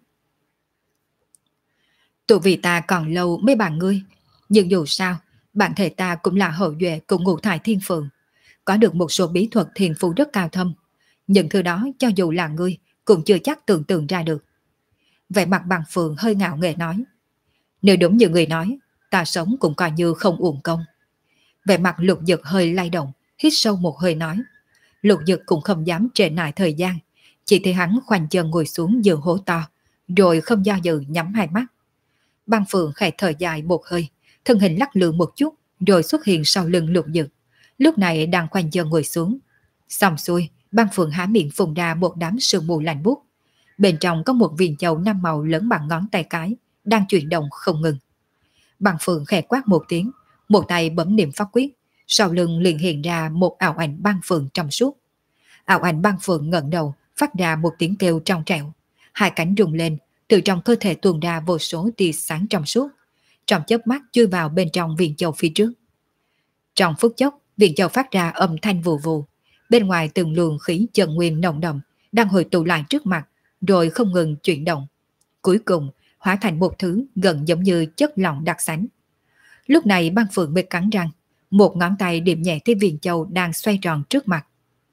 Tụ vì ta còn lâu mới bằng ngươi, nhưng dù sao bản thể ta cũng là hậu duệ của Ngũ Thải Thiên Phượng, có được một số bí thuật thiên phú rất cao thâm. Những thứ đó cho dù là ngươi cũng chưa chắc tưởng tượng ra được. Vẻ mặt Bằng Phượng hơi ngạo nghễ nói. Nếu đúng như người nói, ta sống cũng coi như không uổng công. Vẻ mặt Lục Dực hơi lay động, hít sâu một hơi nói. Lục Dực cũng không dám trễ nải thời gian, chỉ thấy hắn khoanh chân ngồi xuống giữa hố to, rồi không do dự nhắm hai mắt. Băng Phượng khẽ thở dài một hơi, thân hình lắc lư một chút, rồi xuất hiện sau lưng Lục Dực. Lúc này đang khoanh chân ngồi xuống. Xong xuôi, Băng Phượng há miệng phun ra một đám sương mù lạnh buốt. Bên trong có một viên châu 5 màu lớn bằng ngón tay cái, đang chuyển động không ngừng. Băng Phượng khẽ quát một tiếng, một tay bấm niệm pháp quyết, sau lưng liền hiện ra một ảo ảnh băng phượng trong suốt. Ảo ảnh băng phượng ngẩng đầu, phát ra một tiếng kêu trong trẻo. Hai cánh rung lên, từ trong cơ thể tuôn ra vô số tia sáng trong suốt. Trong chớp mắt chui vào bên trong viên châu phía trước. Trong phút chốc, viên châu phát ra âm thanh vù vù. Bên ngoài từng luồng khí chân nguyên nồng đậm đang hồi tụ lại trước mặt, rồi không ngừng chuyển động. Cuối cùng, hóa thành một thứ gần giống như chất lỏng đặc sánh. Lúc này băng phượng mới cắn răng, một ngón tay điểm nhẹ tới viên châu đang xoay tròn trước mặt.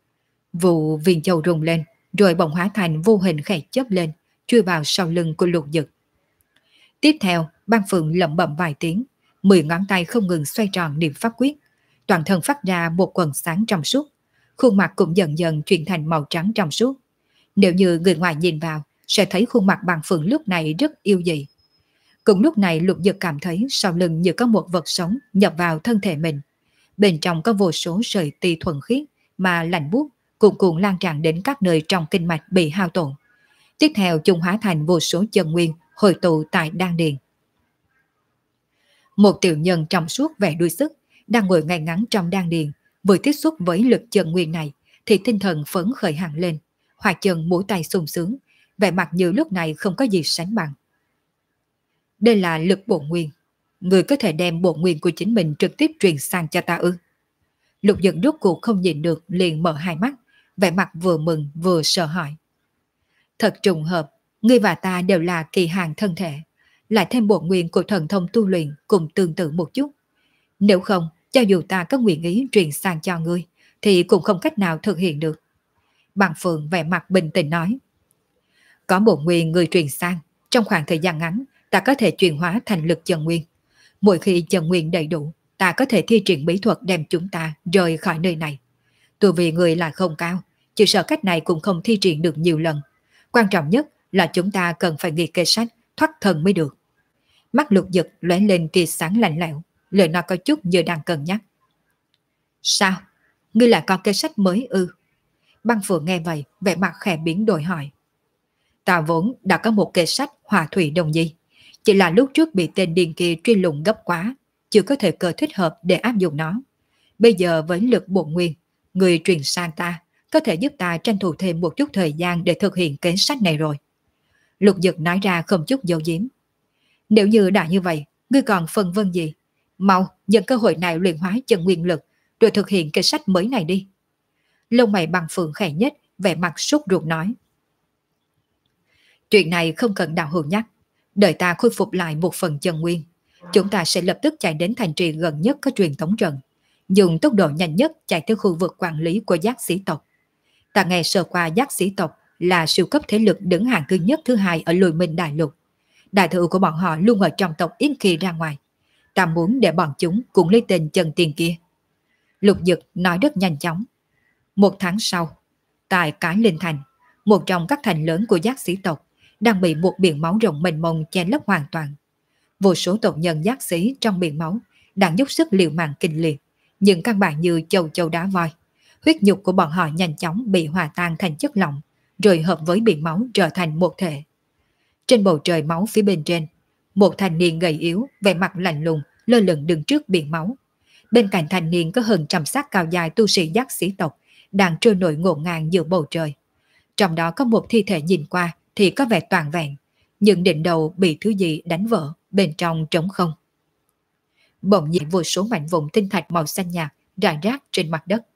Vụ viên châu rung lên, rồi bỗng hóa thành vô hình khẽ chớp lên, chui vào sau lưng của Lục Dực. Tiếp theo, băng phượng lẩm bẩm vài tiếng, 10 ngón tay không ngừng xoay tròn niệm pháp quyết, toàn thân phát ra một quầng sáng trong suốt, khuôn mặt cũng dần dần chuyển thành màu trắng trong suốt. Nếu như người ngoài nhìn vào, sẽ thấy khuôn mặt băng phượng lúc này rất yêu dị. Cùng lúc này Lục Dực cảm thấy sau lưng như có một vật sống nhập vào thân thể mình. Bên trong có vô số sợi tì thuần khiết mà lạnh buốt cuồn cuộn lan tràn đến các nơi trong kinh mạch bị hao tổn. Tiếp theo chúng hóa thành vô số chân nguyên hồi tụ tại đan điền. Một tiểu nhân trong suốt vẻ đuôi sức đang ngồi ngay ngắn trong đan điền, vừa tiếp xúc với lực chân nguyên này thì tinh thần phấn khởi hẳn lên, hoạt chân mũi tay sung sướng, vẻ mặt như lúc này không có gì sánh bằng. Đây là lực bổn nguyên. Người có thể đem bổn nguyên của chính mình trực tiếp truyền sang cho ta ư? Lục Dực rốt cuộc không nhìn được liền mở hai mắt, vẻ mặt vừa mừng vừa sợ hãi. Thật trùng hợp, ngươi và ta đều là kỳ hàng thân thể, lại thêm bổn nguyên của thần thông tu luyện cùng tương tự một chút. Nếu không, cho dù ta có nguyện ý truyền sang cho ngươi, thì cũng không cách nào thực hiện được. Bằng Phượng vẻ mặt bình tĩnh nói. Có bổn nguyên người truyền sang, trong khoảng thời gian ngắn, ta có thể chuyển hóa thành lực chân nguyên. Mỗi khi chân nguyên đầy đủ, ta có thể thi triển bí thuật đem chúng ta rời khỏi nơi này. Tu vi người lại không cao, chỉ sợ cách này cũng không thi triển được nhiều lần. Quan trọng nhất là chúng ta cần phải nghĩ kế sách thoát thân mới được. Mắt Lục Dực lóe lên tia sáng lạnh lẽo, lời nói có chút như đang cân nhắc. Sao? Ngươi lại có kế sách mới ư? Băng Phượng nghe vậy, vẻ mặt khẽ biến đổi hỏi. Ta vốn đã có một kế sách hòa thủy đồng nhi, chỉ là lúc trước bị tên điên kia truy lùng gấp quá, chưa có thời cơ thích hợp để áp dụng nó. Bây giờ với lực bổn nguyên, người truyền sang ta, có thể giúp ta tranh thủ thêm một chút thời gian để thực hiện kế sách này rồi. Lục Dực nói ra không chút giấu giếm. Nếu như đã như vậy, ngươi còn phân vân gì? Mau, nhân cơ hội này luyện hóa chân nguyên lực, rồi thực hiện kế sách mới này đi. Lông mày Băng Phượng khẽ nhất, vẻ mặt sốt ruột nói. Chuyện này không cần đạo hữu nhắc. Đợi ta khôi phục lại một phần chân nguyên, chúng ta sẽ lập tức chạy đến thành trì gần nhất có truyền tống trận, dùng tốc độ nhanh nhất chạy tới khu vực quản lý của giác sĩ tộc. Ta nghe sơ qua giác sĩ tộc là siêu cấp thế lực đứng hàng thứ nhất thứ hai ở Lôi Minh Đại Lục. Đại thừa của bọn họ luôn ở trong tộc Yến Kỳ ra ngoài. Ta muốn để bọn chúng cũng lấy tên chân tiền kia. Lục Dực nói rất nhanh chóng. 1 tháng sau, tại Cái Linh Thành, một trong các thành lớn của giác sĩ tộc, đang bị một biển máu rộng mênh mông che lấp hoàn toàn. Vô số tộc nhân giác sĩ trong biển máu đang dốc sức liều mạng kinh liệt, nhưng căn bản như châu châu đá voi. Huyết nhục của bọn họ nhanh chóng bị hòa tan thành chất lỏng, rồi hợp với biển máu trở thành một thể. Trên bầu trời máu phía bên trên, một thanh niên gầy yếu, vẻ mặt lạnh lùng, lơ lửng đứng trước biển máu. Bên cạnh thanh niên có hơn trăm xác cao dài tu sĩ giác sĩ tộc đang trôi nổi ngổn ngang giữa bầu trời. Trong đó có một thi thể nhìn qua thì có vẻ toàn vẹn, nhưng đỉnh đầu bị thứ gì đánh vỡ, bên trong trống không. Bỗng nhiên vô số mảnh vụn tinh thạch màu xanh nhạt rải rác trên mặt đất.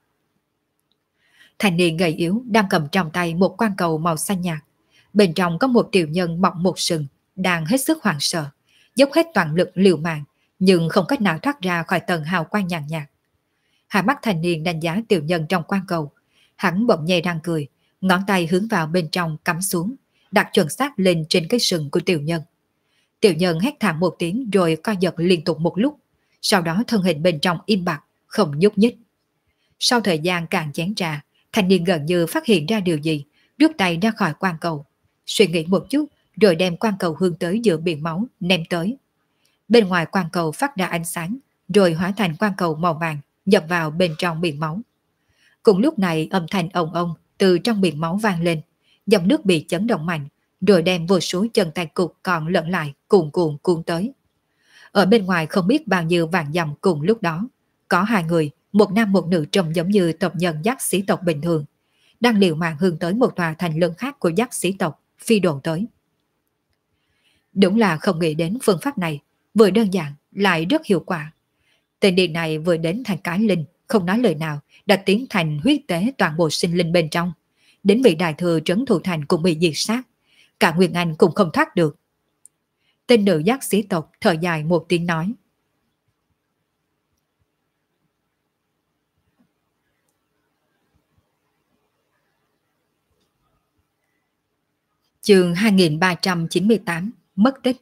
Thanh niên gầy yếu đang cầm trong tay một quan cầu màu xanh nhạt. Bên trong có một tiểu nhân mọc một sừng, đang hết sức hoảng sợ, dốc hết toàn lực liều mạng, nhưng không cách nào thoát ra khỏi tầng hào quang nhàn nhạt. Hai mắt thanh niên đánh giá tiểu nhân trong quan cầu, hắn bỗng nhè răng cười, ngón tay hướng vào bên trong cắm xuống, đặt chuẩn xác lên trên cái sừng của tiểu nhân. Tiểu nhân hét thảm một tiếng rồi co giật liên tục một lúc, sau đó thân hình bên trong im bặt, không nhúc nhích. Sau thời gian càng chén trà, thanh niên gần như phát hiện ra điều gì, rút tay ra khỏi quan cầu, suy nghĩ một chút rồi đem quan cầu hướng tới giữa biển máu ném tới. Bên ngoài quan cầu phát ra ánh sáng, rồi hóa thành quan cầu màu vàng nhập vào bên trong biển máu. Cùng lúc này âm thanh ồng ong từ trong biển máu vang lên, dòng nước bị chấn động mạnh, rồi đem vô số chân tay cục còn lẫn lại cuồn cuộn cuốn tới. Ở bên ngoài không biết bao nhiêu vạn dặm cùng lúc đó, có hai người, một nam một nữ trông giống như tộc nhân giác sĩ tộc bình thường, đang liều mạng hướng tới một tòa thành lớn khác của giác sĩ tộc phi đồn tới. Đúng là không nghĩ đến phương pháp này, vừa đơn giản lại rất hiệu quả. Tên điên này vừa đến thành Cái Linh, không nói lời nào, đã tiến thành huyết tế toàn bộ sinh linh bên trong. Đến vị đại thừa trấn thủ thành cũng bị diệt sát, cả Nguyên Anh cũng không thoát được. Tên nữ giác sĩ tộc thở dài một tiếng nói. Chương 2398, mất tích.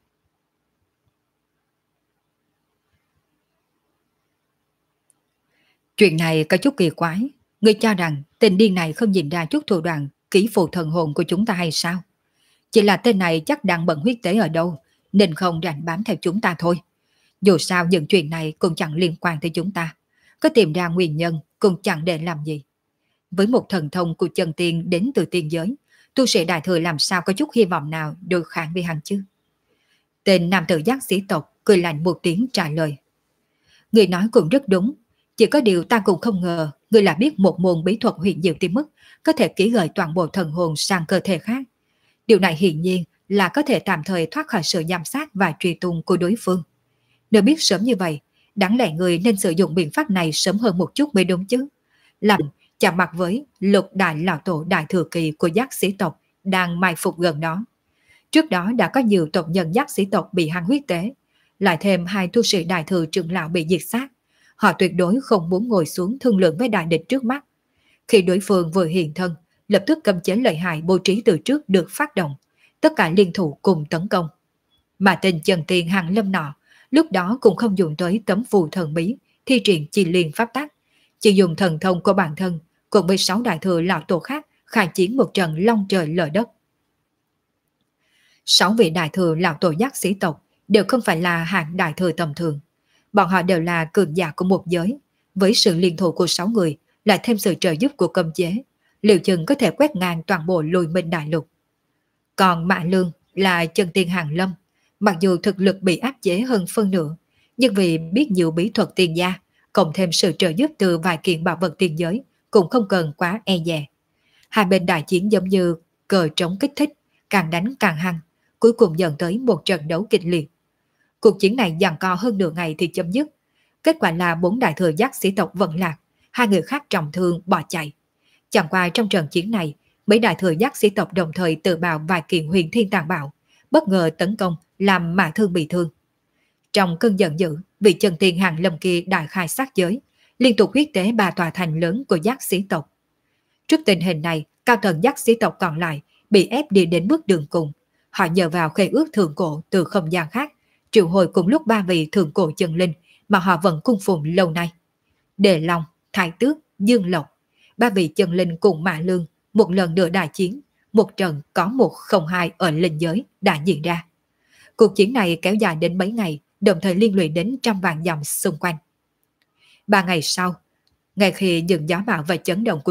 Chuyện này có chút kỳ quái. Ngươi cho rằng tên điên này không nhìn ra chút thủ đoạn kỹ phù thần hồn của chúng ta hay sao? Chỉ là tên này chắc đang bận huyết tế ở đâu, nên không rảnh bám theo chúng ta thôi. Dù sao những chuyện này cũng chẳng liên quan tới chúng ta. Có tìm ra nguyên nhân cũng chẳng để làm gì. Với một thần thông của chân tiên đến từ tiên giới, tu sĩ đại thừa làm sao có chút hy vọng nào đối kháng với hắn chứ? Tên nam tử giác sĩ tộc cười lạnh một tiếng trả lời. Người nói cũng rất đúng. Chỉ có điều ta cũng không ngờ người là biết một môn bí thuật huyền diệu tới mức có thể ký gửi toàn bộ thần hồn sang cơ thể khác. Điều này hiển nhiên là có thể tạm thời thoát khỏi sự giám sát và truy tung của đối phương. Nếu biết sớm như vậy, đáng lẽ người nên sử dụng biện pháp này sớm hơn một chút mới đúng chứ. Làm chạm mặt với Lục đại lão tổ đại thừa kỳ của giác sĩ tộc đang mai phục gần đó. Trước đó đã có nhiều tộc nhân giác sĩ tộc bị hắn huyết tế, lại thêm hai tu sĩ đại thừa trưởng lão bị diệt sát. Họ tuyệt đối không muốn ngồi xuống thương lượng với đại địch trước mắt. Khi đối phương vừa hiện thân, lập tức cấm chế lợi hại bố trí từ trước được phát động, tất cả liên thủ cùng tấn công. Mà tên chân tiên Hàng Lâm nọ, lúc đó cũng không dùng tới tấm phù thần bí, thi triển chi liên pháp tắc, chỉ dùng thần thông của bản thân, cùng với 6 đại thừa lão tổ khác khai chiến một trận long trời lở đất. 6 vị đại thừa lão tổ giác sĩ tộc đều không phải là hạng đại thừa tầm thường. Bọn họ đều là cường giả của một giới. Với sự liên thủ của 6 người, lại thêm sự trợ giúp của cấm chế, liệu chừng có thể quét ngang toàn bộ Lôi Minh đại lục. Còn Mã Lương là chân tiên hàng lâm, mặc dù thực lực bị áp chế hơn phân nửa, nhưng vì biết nhiều bí thuật tiên gia, cộng thêm sự trợ giúp từ vài kiện bảo vật tiên giới, cũng không cần quá e dè. Hai bên đại chiến giống như cờ trống kích thích, càng đánh càng hăng, cuối cùng dẫn tới một trận đấu kịch liệt. Cuộc chiến này giằng co hơn nửa ngày thì chấm dứt. Kết quả là 4 đại thừa giác sĩ tộc vận lạc, 2 người khác trọng thương bỏ chạy. Chẳng qua trong trận chiến này, mấy đại thừa giác sĩ tộc đồng thời tự bào vài kiện huyền thiên tàn bạo, bất ngờ tấn công làm Mã Thương bị thương. Trong cơn giận dữ, vị chân tiên hàng lâm kia đại khai sát giới, liên tục huyết tế 3 tòa thành lớn của giác sĩ tộc. Trước tình hình này, cao tầng giác sĩ tộc còn lại bị ép đi đến bước đường cùng. Họ nhờ vào khế ước thượng cổ từ không gian khác, triệu hồi cùng lúc 3 vị thượng cổ chân linh mà họ vẫn cung phụng lâu nay. Đề Long, Thái Tước, Dương Lộc, 3 vị chân linh cùng Mã Lương một lần nữa đại chiến, một trận có 1-0-2 ở linh giới đã diễn ra. Cuộc chiến này kéo dài đến mấy ngày, đồng thời liên lụy đến trăm vạn dặm xung quanh. 3 ngày sau, ngay khi những gió bão và chấn động của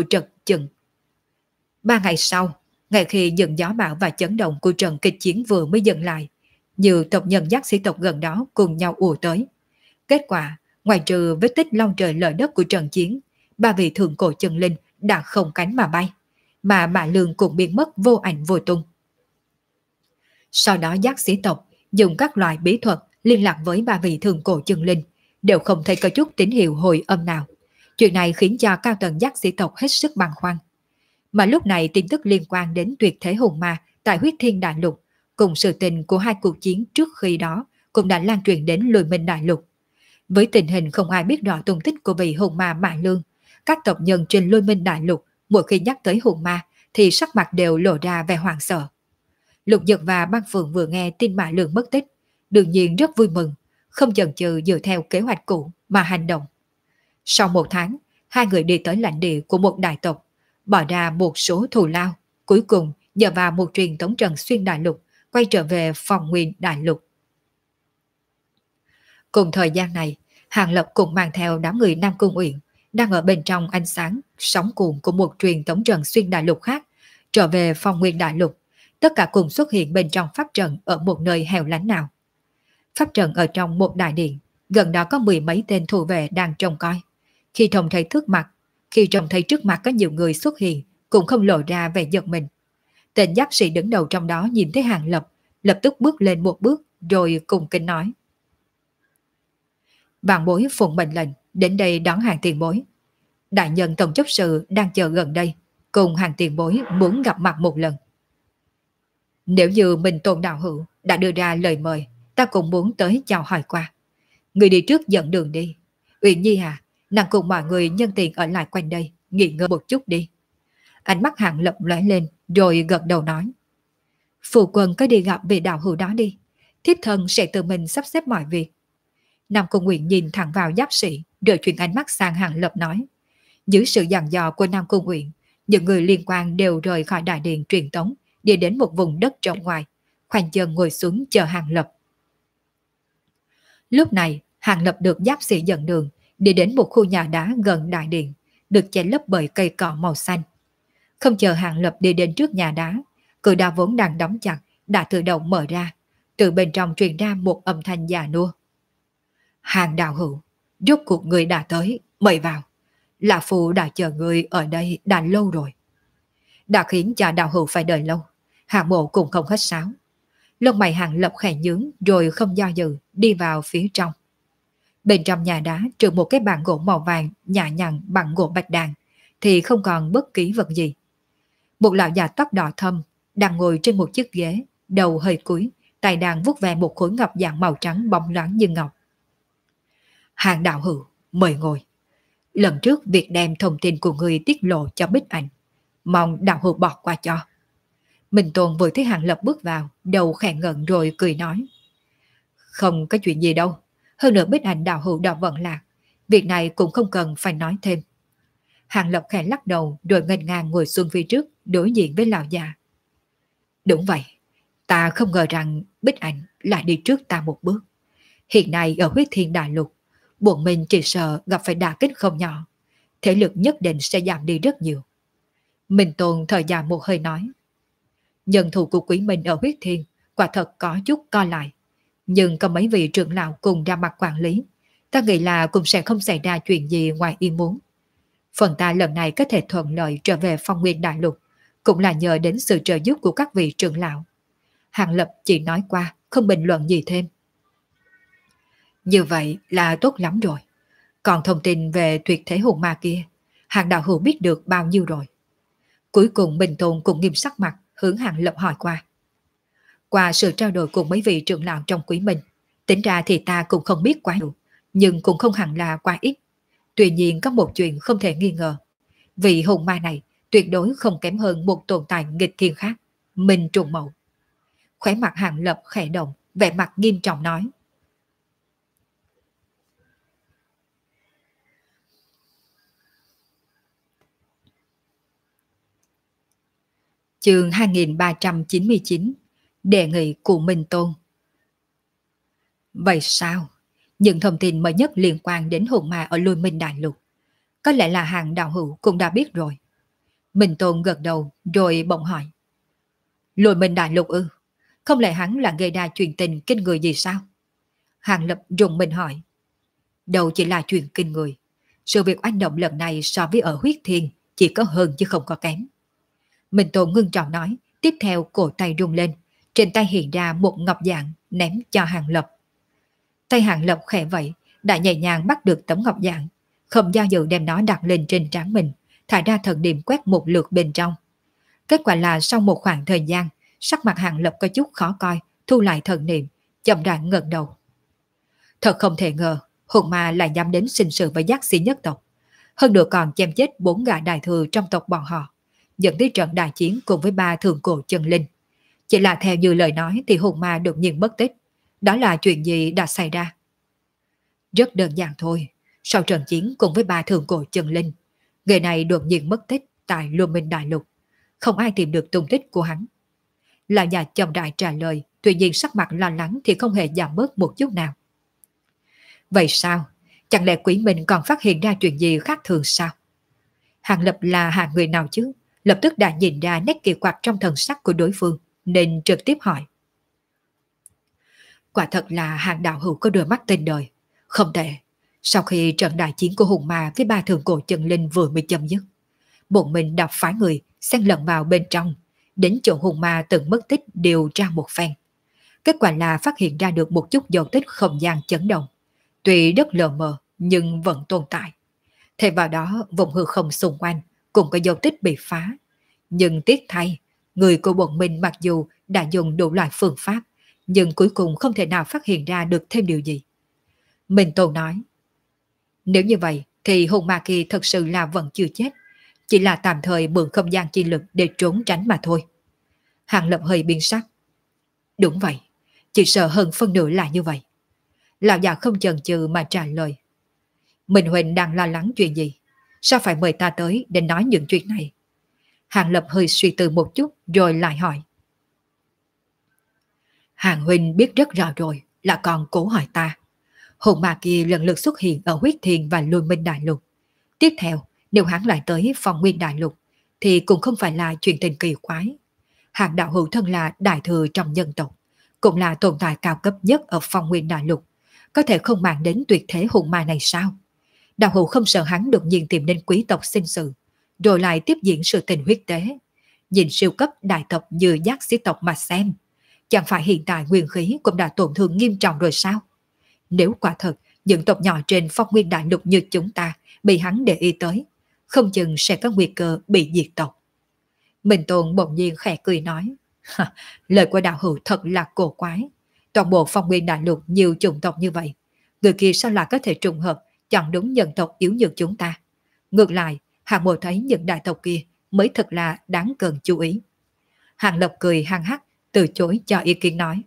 chấn động của trận kịch chiến vừa mới dừng lại, nhiều tộc nhân giác sĩ tộc gần đó cùng nhau ùa tới. Kết quả, ngoài trừ vết tích long trời lở đất của trận chiến, 3 vị thượng cổ chân linh đã không cánh mà bay, mà Mã Lương cũng biến mất vô ảnh vô tung. Sau đó giác sĩ tộc dùng các loại bí thuật liên lạc với 3 vị thượng cổ chân linh, đều không thấy có chút tín hiệu hồi âm nào. Chuyện này khiến cho cao tầng giác sĩ tộc hết sức băn khoăn. Mà lúc này tin tức liên quan đến tuyệt thế hồn ma tại Huyết Thiên Đại Lục cùng sự tình của 2 cuộc chiến trước khi đó cũng đã lan truyền đến Lôi Minh Đại Lục. Với tình hình không ai biết rõ tung tích của vị hồn ma Mã Lương, các tộc nhân trên Lôi Minh Đại Lục mỗi khi nhắc tới hồn ma thì sắc mặt đều lộ ra vẻ hoảng sợ. Lục Dật và Băng Phượng vừa nghe tin Mã Lương mất tích, đương nhiên rất vui mừng, không chần chừ dựa theo kế hoạch cũ mà hành động. Sau 1 tháng, 2 người đi tới lãnh địa của một đại tộc, bỏ ra một số thù lao, cuối cùng nhờ vào một truyền tống trận xuyên đại lục, quay trở về Phong Nguyên Đại Lục. Cùng thời gian này, Hàng Lập cũng mang theo đám người Nam Cung Uyển đang ở bên trong ánh sáng sóng cuộn của một truyền tống trận xuyên đại lục khác, trở về Phong Nguyên Đại Lục. Tất cả cùng xuất hiện bên trong pháp trận ở một nơi hẻo lánh nào. Pháp trận ở trong một đại điện, gần đó có 10 mấy tên thủ vệ đang trông coi. Khi trông thấy trước mặt có nhiều người xuất hiện, cũng không lộ ra vẻ giật mình. Tên giáp sĩ đứng đầu trong đó nhìn thấy Hàng Lập, lập tức bước lên một bước rồi cùng kính nói: "Vạn bối phụng mệnh lệnh đến đây đón Hàng tiền bối. Đại nhân tổng chấp sự đang chờ gần đây, cùng Hàng tiền bối muốn gặp mặt một lần. Nếu như Minh Tôn đạo hữu đã đưa ra lời mời, ta cũng muốn tới chào hỏi qua. Người đi trước dẫn đường đi. Uyển Nhi à, nàng cùng mọi người nhân tiện ở lại quanh đây, nghỉ ngơi một chút đi." Ánh mắt Hàng Lập lóe lên rồi gật đầu nói: "Phụ quân cứ đi gặp vị đạo hữu đó đi, thiếp thân sẽ tự mình sắp xếp mọi việc." Nam Cung Uyển nhìn thẳng vào giáp sĩ, rồi chuyển ánh mắt sang Hàng Lập nói. Dưới sự dặn dò của Nam Cung Uyển, những người liên quan đều rời khỏi đại điện truyền tống, đi đến một vùng đất rộng ngoài, khoanh chân ngồi xuống chờ Hàng Lập. Lúc này, Hàng Lập được giáp sĩ dẫn đường, đi đến một khu nhà đá gần đại điện, được che lấp bởi cây cỏ màu xanh. Không chờ Hàng Lập đi đến trước nhà đá, cửa đá vốn đang đóng chặt đã tự động mở ra, từ bên trong truyền ra một âm thanh già nua. "Hàng đạo hữu, rốt cuộc người đã tới, mời vào. Lão phu đã chờ người ở đây đã lâu rồi." Đã khiến cho đạo hữu phải đợi lâu, Hàng Mộ cũng không khách sáo. Lông mày Hàng Lập khẽ nhướng rồi không do dự đi vào phía trong. Bên trong nhà đá trừ một cái bàn gỗ màu vàng nhã nhặn bằng gỗ bạch đàn thì không còn bất kỳ vật gì. Một lão già tóc đỏ thâm đang ngồi trên một chiếc ghế, đầu hơi cúi, tay đang vuốt ve một khối ngọc dạng màu trắng bóng loáng như ngọc. "Hàng đạo hữu, mời ngồi. Lần trước việc đem thông tin của người tiết lộ cho Bích Ảnh, mong đạo hữu bỏ qua cho." Minh Tôn vừa thấy Hàng Lập bước vào, đầu khẽ ngẩn rồi cười nói: "Không có chuyện gì đâu. Hơn nữa Bích Ảnh đạo hữu đã vận lạc, việc này cũng không cần phải nói thêm." Hàng Lập khẽ lắc đầu rồi nghênh ngang ngồi xuống phía trước, đối diện với lão già. "Đúng vậy, Ta không ngờ rằng Bích Ảnh lại đi trước ta một bước. Hiện nay ở huyết thiên đại lục, bọn mình chỉ sợ gặp phải đả kích không nhỏ. Thể lực nhất định sẽ giảm đi rất nhiều. Minh Tôn thời gian một hơi nói. Nhân thủ của Quý Minh ở huyết thiên quả thật có chút co lại. Nhưng có mấy vị trưởng lão cùng ra mặt quản lý. Ta nghĩ là cũng sẽ không xảy ra chuyện gì ngoài ý muốn. Phần ta lần này có thể thuận lợi trở về phong nguyên đại lục, cũng là nhờ đến sự trợ giúp của các vị trưởng lão. Hàng Lập chỉ nói qua, không bình luận gì thêm. Như vậy là tốt lắm rồi. Còn thông tin về tuyệt thế hồn ma kia, Hàng đạo hữu biết được bao nhiêu rồi? Cuối cùng Bình Tôn cũng nghiêm sắc mặt, hướng Hàng Lập hỏi qua. Qua sự trao đổi cùng mấy vị trưởng lão trong Quý Minh, tính ra thì ta cũng không biết quá nhiều, nhưng cũng không hẳn là quá ít. Tuy nhiên có một chuyện không thể nghi ngờ. Vị hồn ma này tuyệt đối không kém hơn một tồn tại nghịch thiên khác, Minh Trùng Mậu. Khóe mặt Hàng Lập khẽ động, vẻ mặt nghiêm trọng nói. Chương 2399, đề nghị của Minh Tôn. Vậy sao? Những thông tin mới nhất liên quan đến hồn ma ở Lôi Minh Đại Lục, có lẽ là Hàng đạo hữu cũng đã biết rồi. Minh Tôn gật đầu rồi bỗng hỏi. Lôi Minh Đại Lục ư? Không lẽ hắn là gây ra chuyện tình kinh người gì sao? Hàng Lập rùng mình hỏi. Đâu chỉ là chuyện kinh người. Sự việc oanh động lần này so với ở huyết thiên chỉ có hơn chứ không có kém. Minh Tôn ngưng trọng nói, tiếp theo cổ tay rung lên, trên tay hiện ra một ngọc dạng ném cho Hàng Lập. Tay Hàng Lập khẽ vậy, đã nhẹ nhàng bắt được tấm ngọc dạng, không do dự đem nó đặt lên trên trán mình, thả ra thần niệm quét một lượt bên trong. Kết quả là sau một khoảng thời gian, sắc mặt Hàng Lập có chút khó coi, thu lại thần niệm, chậm rãi ngẩng đầu. Thật không thể ngờ, hồn ma lại dám đến sinh sự với giác sĩ nhất tộc. Hơn nữa còn chém chết 4 gã đại thừa trong tộc bọn họ, dẫn tới trận đại chiến cùng với 3 thượng cổ chân linh. Chỉ là theo như lời nói thì hồn ma đột nhiên mất tích. Đó là chuyện gì đã xảy ra? Rất đơn giản thôi. Sau trận chiến cùng với 3 thượng cổ chân linh, người này đột nhiên mất tích tại Luân Minh Đại Lục. Không ai tìm được tung tích của hắn. Lão già chậm rãi trả lời, tuy nhiên sắc mặt lo lắng thì không hề giảm bớt một chút nào. Vậy sao? Chẳng lẽ Quý Minh còn phát hiện ra chuyện gì khác thường sao? Hàng Lập là hạng người nào chứ? Lập tức đã nhìn ra nét kỳ quặc trong thần sắc của đối phương, nên trực tiếp hỏi. Quả thật là Hàng đạo hữu có đôi mắt tên đời. Không tệ. Sau khi trận đại chiến của hùng ma với 3 thượng cổ chân linh vừa mới chấm dứt, bọn mình đập phái người xen lẫn vào bên trong, đến chỗ hùng ma từng mất tích điều tra một phen. Kết quả là phát hiện ra được một chút dấu tích không gian chấn động. Tuy rất lờ mờ nhưng vẫn tồn tại. Thêm vào đó vùng hư không xung quanh cũng có dấu tích bị phá. Nhưng tiếc thay, người của bọn mình mặc dù đã dùng đủ loại phương pháp, nhưng cuối cùng không thể nào phát hiện ra được thêm điều gì. Minh Tôn nói, nếu như vậy thì hồn ma kia thật sự là vẫn chưa chết, chỉ là tạm thời mượn không gian chi lực để trốn tránh mà thôi. Hàng Lập hơi biến sắc. Đúng vậy, chỉ sợ hơn phân nửa là như vậy. Lão già không chần chừ mà trả lời. Minh Huỳnh đang lo lắng chuyện gì? Sao phải mời ta tới để nói những chuyện này? Hàng Lập hơi suy tư một chút rồi lại hỏi. Hàng Huynh biết rất rõ rồi, là còn cố hỏi ta. Hồn ma kia lần lượt xuất hiện ở huyết thiên và Luân Minh Đại Lục. Tiếp theo, nếu hắn lại tới Phong Nguyên Đại Lục, thì cũng không phải là chuyện tình kỳ quái. Hàng đạo hữu thân là đại thừa trong nhân tộc, cũng là tồn tại cao cấp nhất ở Phong Nguyên Đại Lục, có thể không mang đến tuyệt thế hồn ma này sao? Đạo hữu không sợ hắn đột nhiên tìm đến quý tộc sinh sự, rồi lại tiếp diễn sự tình huyết tế. Nhìn siêu cấp đại tộc như giác sĩ tộc mà xem, chẳng phải hiện tại nguyên khí cũng đã tổn thương nghiêm trọng rồi sao? Nếu quả thật những tộc nhỏ trên Phong Nguyên Đại Lục như chúng ta bị hắn để ý tới, không chừng sẽ có nguy cơ bị diệt tộc. Minh Tôn bỗng nhiên khẽ cười nói, lời của đạo hữu thật là cổ quái. Toàn bộ Phong Nguyên Đại Lục nhiều chủng tộc như vậy, người kia sao lại có thể trùng hợp chọn đúng nhân tộc yếu nhược chúng ta? Ngược lại, Hàng Mộ thấy những đại tộc kia mới thật là đáng cần chú ý. Hàng Lập cười hăng hắc, từ chối cho ý kiến nói.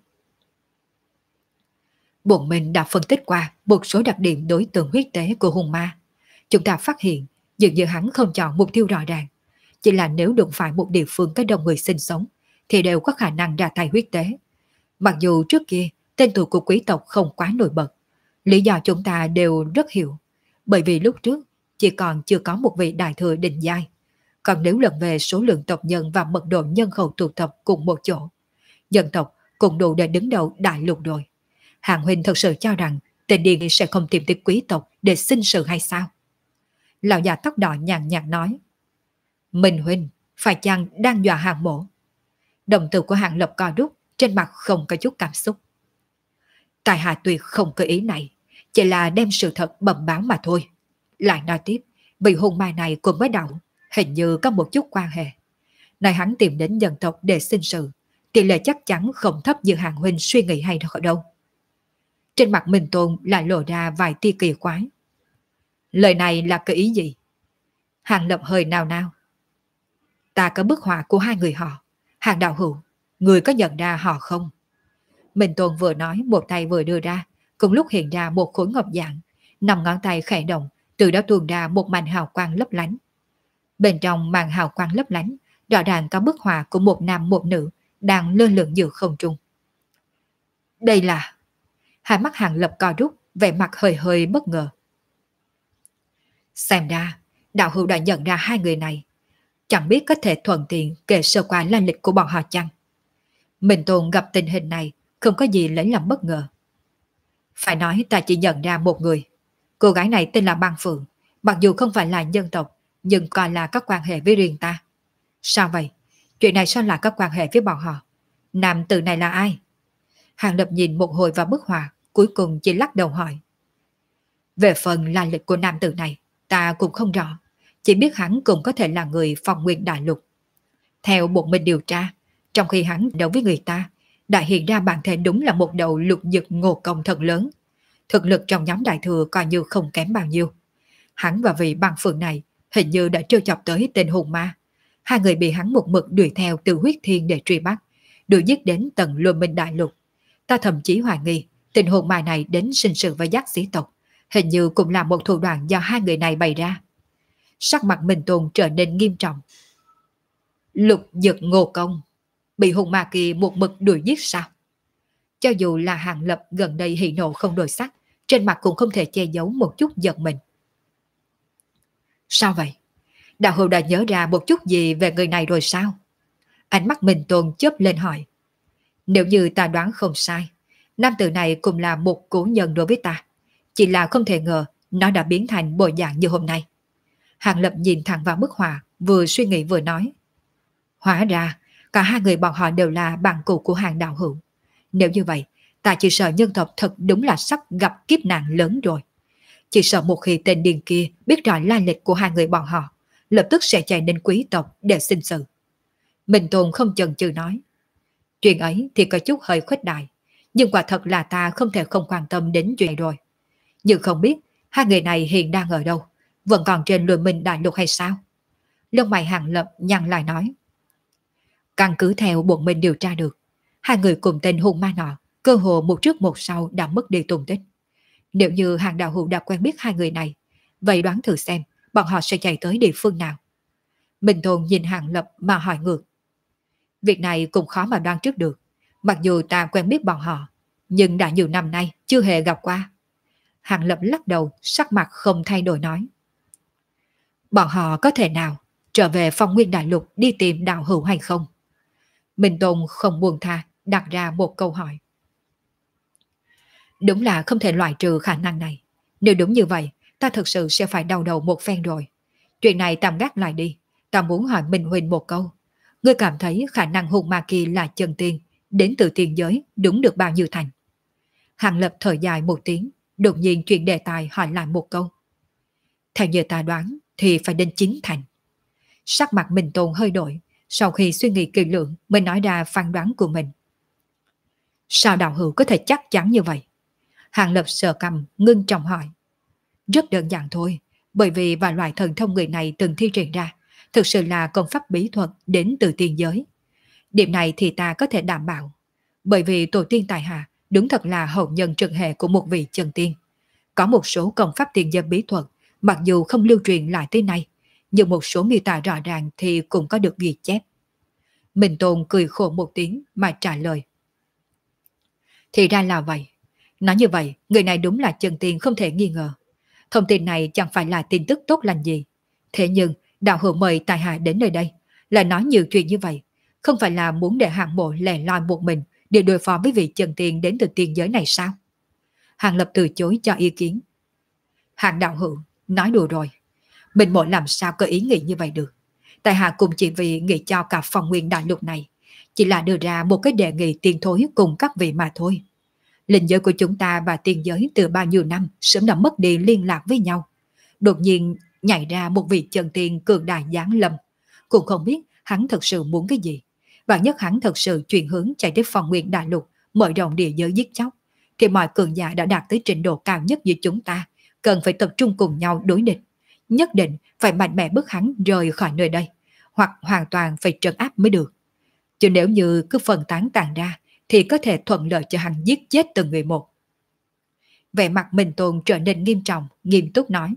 Bọn mình đã phân tích qua một số đặc điểm đối tượng huyết tế của hùng ma. Chúng ta phát hiện dường như hắn không chọn mục tiêu rõ ràng. Chỉ là nếu đụng phải một địa phương có đông người sinh sống, thì đều có khả năng ra tay huyết tế. Mặc dù trước kia tên tuổi của quý tộc không quá nổi bật, lý do chúng ta đều rất hiểu, bởi vì lúc trước chỉ còn chưa có một vị đại thừa định giai. Còn nếu lần về số lượng tộc nhân và mật độ nhân khẩu tụ tập cùng một chỗ, dân tộc cũng đủ để đứng đầu đại lục rồi. Hàng huynh thật sự cho rằng tên điên sẽ không tìm tới quý tộc để sinh sự hay sao? Lão già tóc đỏ nhàn nhạt nói. Minh huynh, phải chăng đang dọa Hàng mổ? Đồng tử của Hàng Lập co rút, trên mặt không có chút cảm xúc. Tài hạ tuyệt không có ý này, chỉ là đem sự thật bẩm báo mà thôi. Lại nói tiếp, vị hôn mai này cùng với đạo hình như có một chút quan hệ. Này hắn tìm đến dân tộc để sinh sự, tỷ lệ chắc chắn không thấp như Hàng huynh suy nghĩ hay đâu. Trên mặt Minh Tôn lại lộ ra vài tia kỳ quái. Lời này là cái ý gì? Hàng Lập hơi nao nao. Ta có bức họa của hai người họ. Hàng đạo hữu, người có nhận ra họ không? Minh Tôn vừa nói một tay vừa đưa ra, cùng lúc hiện ra một khối ngọc dạng, 5 ngón tay khẽ động, từ đó tuôn ra một màn hào quang lấp lánh. Bên trong màn hào quang lấp lánh, rõ ràng có bức họa của một nam một nữ đang lơ lửng giữa không trung. Đây là... Hai mắt Hàng Lập co rút, vẻ mặt hơi hơi bất ngờ. Xem ra, đạo hữu đã nhận ra hai người này. Chẳng biết có thể thuận tiện kể sơ qua lai lịch của bọn họ chăng? Minh Tôn gặp tình hình này, không có gì lấy làm bất ngờ. Phải nói ta chỉ nhận ra một người. Cô gái này tên là Băng Phượng, mặc dù không phải là nhân tộc, nhưng coi là có quan hệ với riêng ta. Sao vậy? Chuyện này sao lại có quan hệ với bọn họ? Nam tử này là ai? Hàng Lập nhìn một hồi vào bức họa, cuối cùng chỉ lắc đầu hỏi. Về phần lai lịch của nam tử này, ta cũng không rõ. Chỉ biết hắn cũng có thể là người Phong Nguyên Đại Lục. Theo bọn mình điều tra, trong khi hắn đấu với người ta, đã hiện ra bản thể đúng là một đầu lục dực ngô công thật lớn. Thực lực trong nhóm đại thừa coi như không kém bao nhiêu. Hắn và vị Băng Phượng này hình như đã trêu chọc tới tên hồn ma. Hai người bị hắn một mực đuổi theo từ huyết thiên để truy bắt, đuổi giết đến tận Luân Minh Đại Lục. Ta thậm chí hoài nghi tên hồn ma này đến sinh sự với giác sĩ tộc, hình như cũng là một thủ đoạn do hai người này bày ra. Sắc mặt Minh Tôn trở nên nghiêm trọng. Lục dực ngô công bị hồn ma kia một mực đuổi giết sao? Cho dù là Hàng Lập gần đây hỉ nộ không đổi sắc, trên mặt cũng không thể che giấu một chút giận mình. Sao vậy? Đạo hữu đã nhớ ra một chút gì về người này rồi sao? Ánh mắt Minh Tôn chớp lên hỏi. Nếu như ta đoán không sai, nam tử này cũng là một cố nhân đối với ta. Chỉ là không thể ngờ nó đã biến thành bộ dạng như hôm nay. Hàng Lập nhìn thẳng vào bức họa, vừa suy nghĩ vừa nói. Hóa ra, cả hai người bọn họ đều là bạn cũ của Hàng đạo hữu. Nếu như vậy, ta chỉ sợ nhân tộc thật đúng là sắp gặp kiếp nạn lớn rồi. Chỉ sợ một khi tên điên kia biết rõ lai lịch của hai người bọn họ, lập tức sẽ chạy đến quý tộc để xin sự. Minh Tôn không chần chừ nói. Chuyện ấy thì có chút hơi khuếch đại, nhưng quả thật là ta không thể không quan tâm đến chuyện rồi. Nhưng không biết hai người này hiện đang ở đâu, vẫn còn trên Luân Minh Đại Lục hay sao? Lông mày Hàng Lập nhăn lại nói. Căn cứ theo bọn mình điều tra được, hai người cùng tên hung ma nọ, cơ hồ một trước một sau đã mất đi tung tích. Nếu như Hàng đạo hữu đã quen biết hai người này, vậy đoán thử xem bọn họ sẽ chạy tới địa phương nào. Minh Tôn nhìn Hàng Lập mà hỏi ngược. Việc này cũng khó mà đoán trước được. Mặc dù ta quen biết bọn họ, nhưng đã nhiều năm nay chưa hề gặp qua. Hàng Lập lắc đầu, sắc mặt không thay đổi nói. Bọn họ có thể nào trở về Phong Nguyên Đại Lục đi tìm đạo hữu hay không? Minh Tôn không buồn tha, đặt ra một câu hỏi. Đúng là không thể loại trừ khả năng này. Nếu đúng như vậy, ta thực sự sẽ phải đau đầu một phen rồi. Chuyện này tạm gác lại đi. Ta muốn hỏi Minh Huynh một câu. Ngươi cảm thấy khả năng hồn ma kỳ là chân tiên, đến từ tiền giới, đúng được bao nhiêu thành? Hàng Lập thở dài một tiếng, đột nhiên chuyển đề tài hỏi lại một câu. Theo như ta đoán thì phải đến 9 thành. Sắc mặt Minh Tôn hơi đổi, sau khi suy nghĩ kỹ lưỡng mới nói ra phán đoán của mình. Sao đạo hữu có thể chắc chắn như vậy? Hàng Lập sờ cằm ngưng trọng hỏi. Rất đơn giản thôi, bởi vì vài loại thần thông người này từng thi triển ra, thực sự là công pháp bí thuật đến từ tiên giới. Điểm này thì ta có thể đảm bảo, bởi vì tổ tiên tài hạ đúng thật là hậu nhân trực hệ của một vị chân tiên. Có một số công pháp tiên giới bí thuật, mặc dù không lưu truyền lại tới nay, nhưng một số miêu tả rõ ràng thì cũng có được ghi chép. Minh Tôn cười khổ một tiếng mà trả lời. Thì ra là vậy. Nói như vậy, người này đúng là chân tiên không thể nghi ngờ. Thông tin này chẳng phải là tin tức tốt lành gì. Thế nhưng, đạo hữu mời tài hạ đến nơi đây, lại nói nhiều chuyện như vậy. Không phải là muốn để hạng mộ lẻ loi một mình để đối phó với vị chân tiên đến từ tiên giới này sao? Hàng Lập từ chối cho ý kiến. Hạng đạo hữu, nói đùa rồi. Mình mộ làm sao có ý nghĩ như vậy được. Tại hạ cũng chỉ vì nghĩ cho cả phòng nguyên đại lục này. Chỉ là đưa ra một cái đề nghị tiên thối cùng các vị mà thôi. Linh giới của chúng ta và tiên giới từ bao nhiêu năm sớm đã mất đi liên lạc với nhau. Đột nhiên nhảy ra một vị chân tiên cường đại giáng lâm. Cũng không biết hắn thật sự muốn cái gì. Và nhất hắn thật sự chuyển hướng chạy tới phòng nguyên đại lục, mở rộng địa giới giết chóc. Thì mọi cường giả đã đạt tới trình độ cao nhất giữa chúng ta, cần phải tập trung cùng nhau đối địch. Nhất định phải mạnh mẽ bức hắn rời khỏi nơi đây, hoặc hoàn toàn phải trấn áp mới được. Chứ nếu như cứ phân tán tàn ra, thì có thể thuận lợi cho hắn giết chết từng người một. Vẻ mặt Minh Tôn trở nên nghiêm trọng, nghiêm túc nói.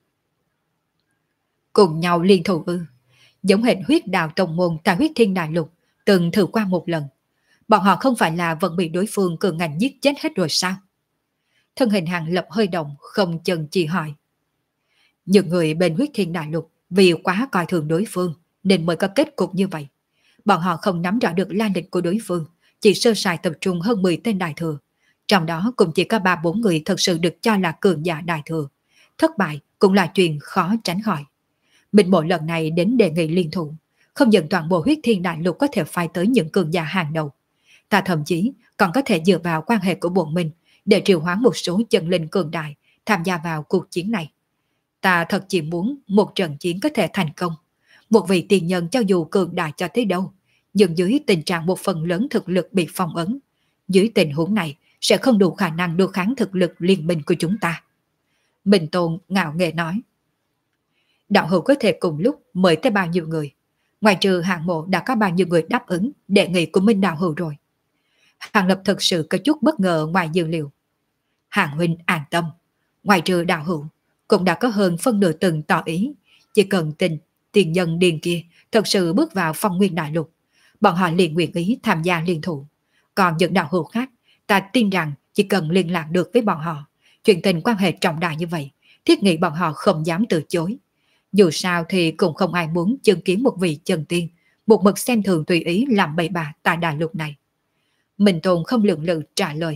Cùng nhau liên thủ ư? Giống hệt huyết đạo tông môn tại huyết thiên đại lục, từng thử qua một lần. Bọn họ không phải là vẫn bị đối phương cường ngạnh giết chết hết rồi sao? Thân hình Hàng Lập hơi động, không chần chừ hỏi. Những người bên huyết thiên đại lục vì quá coi thường đối phương nên mới có kết cục như vậy. Bọn họ không nắm rõ được lai lịch của đối phương, chỉ sơ sài tập trung hơn 10 tên đại thừa. Trong đó cũng chỉ có 3-4 người thật sự được cho là cường giả đại thừa. Thất bại cũng là chuyện khó tránh khỏi. Minh mộ lần này đến đề nghị liên thủ, không dẫn toàn bộ huyết thiên đại lục có thể phái tới những cường giả hàng đầu. Ta thậm chí còn có thể dựa vào quan hệ của bọn mình để triệu hoán một số chân linh cường đại tham gia vào cuộc chiến này. Ta thật chỉ muốn một trận chiến có thể thành công. Một vị tiền nhân cho dù cường đại cho tới đâu, nhưng dưới tình trạng một phần lớn thực lực bị phong ấn, dưới tình huống này sẽ không đủ khả năng đối kháng thực lực liên minh của chúng ta. Minh Tôn ngạo nghễ nói. Đạo hữu có thể cùng lúc mời tới bao nhiêu người? Ngoài trừ Hạng Mộ đã có bao nhiêu người đáp ứng đề nghị của Minh đạo hữu rồi? Hàng Lập thật sự có chút bất ngờ ngoài dự liệu. Hàng huynh an tâm, ngoài trừ đạo hữu cũng đã có hơn phân nửa từng tỏ ý, chỉ cần tiền nhân điền kia thật sự bước vào phong nguyên đại lục, bọn họ liền nguyện ý tham gia liên thủ. Còn những đạo hữu khác, ta tin rằng chỉ cần liên lạc được với bọn họ, chuyện tình quan hệ trọng đại như vậy, thiết nghĩ bọn họ không dám từ chối. Dù sao thì cũng không ai muốn chứng kiến một vị chân tiên, một mực xem thường tùy ý làm bậy bạ tại đại lục này. Minh Tôn không lượng lự trả lời.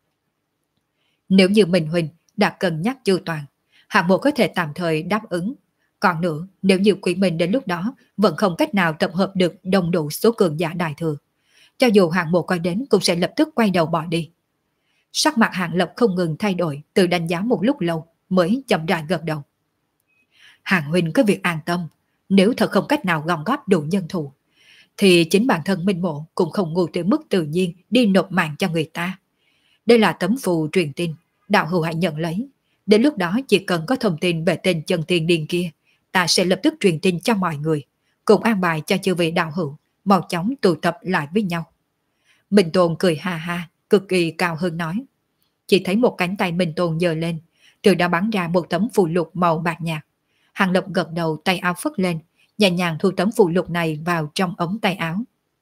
Nếu như Minh huynh đã cân nhắc chu toàn, Hạng Mộ có thể tạm thời đáp ứng. Còn nữa, nếu như Quỷ Minh đến lúc đó vẫn không cách nào tập hợp được đông đủ số cường giả đại thừa, cho dù Hạng Mộ coi đến cũng sẽ lập tức quay đầu bỏ đi. Sắc mặt Hạng Lập không ngừng thay đổi, từ đánh giá một lúc lâu mới chậm rãi gật đầu. Hàng huynh có việc an tâm, nếu thật không cách nào gom góp đủ nhân thủ, thì chính bản thân Minh Mộ cũng không ngu tới mức tự nhiên đi nộp mạng cho người ta. Đây là tấm phù truyền tin, đạo hữu hãy nhận lấy. Đến lúc đó chỉ cần có thông tin về tên chân tiên điên kia, ta sẽ lập tức truyền tin cho mọi người, cùng an bài cho chư vị đạo hữu mau chóng tụ tập lại với nhau. Minh Tôn cười ha ha, cực kỳ cao hứng nói. Chỉ thấy một cánh tay Minh Tôn giơ lên, từ đó bắn ra một tấm phù lục màu bạc nhạt. Hàng Lập gật đầu, tay áo phất lên, nhẹ nhàng thu tấm phù lục này vào trong ống tay áo.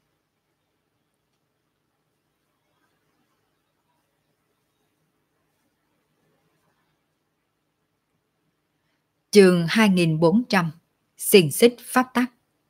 Chương 2400, xiềng xích pháp tắc.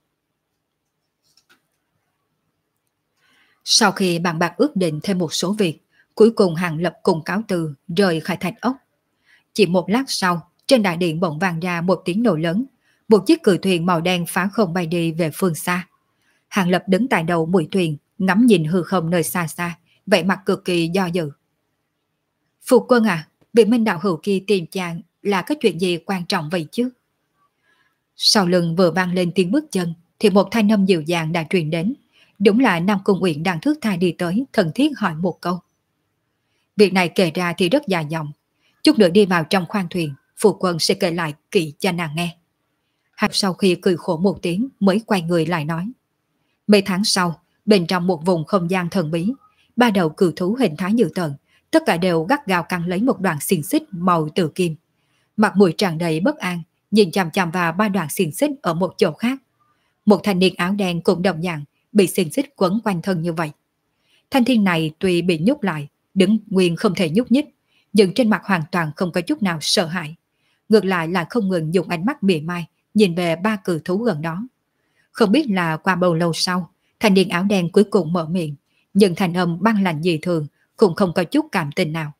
Sau khi bàn bạc ước định thêm một số việc, cuối cùng Hàng Lập cùng cáo từ rời khỏi thạch ốc. Chỉ một lát sau, trên đại điện bỗng vang ra một tiếng nổ lớn, một chiếc cự thuyền màu đen phá không bay đi về phương xa. Hàng Lập đứng tại đầu mũi thuyền, ngắm nhìn hư không nơi xa xa, vẻ mặt cực kỳ do dự. Phục quân à, vị Minh đạo hữu kia tìm chàng là có chuyện gì quan trọng vậy chứ? Sau lưng vừa vang lên tiếng bước chân, thì một thanh âm dịu dàng đã truyền đến. Đúng là Nam Cung Uyển đang thước tha đi tới, thân thiết hỏi một câu. Việc này kể ra thì rất dài dòng. Chút nữa đi vào trong khoang thuyền, phụ quân sẽ kể lại kỹ cho nàng nghe. Hạt sau khi cười khổ một tiếng mới quay người lại nói. Mấy tháng sau, bên trong một vùng không gian thần bí, ba đầu cừu thú hình thái dữ tợn, tất cả đều gắt gao căng lấy một đoạn xiềng xích màu tử kim. Mặt mũi tràn đầy bất an, nhìn chằm chằm vào ba đoạn xiềng xích ở một chỗ khác. Một thanh niên áo đen cũng đồng dạng bị xiềng xích quấn quanh thân như vậy. Thanh thiên này tuy bị nhốt lại, đứng nguyên không thể nhúc nhích, nhưng trên mặt hoàn toàn không có chút nào sợ hãi. Ngược lại là không ngừng dùng ánh mắt mỉa mai nhìn về ba cự thú gần đó. Không biết là qua bao lâu sau, thanh niên áo đen cuối cùng mở miệng, nhưng thanh âm băng lạnh dị thường, cũng không có chút cảm tình nào.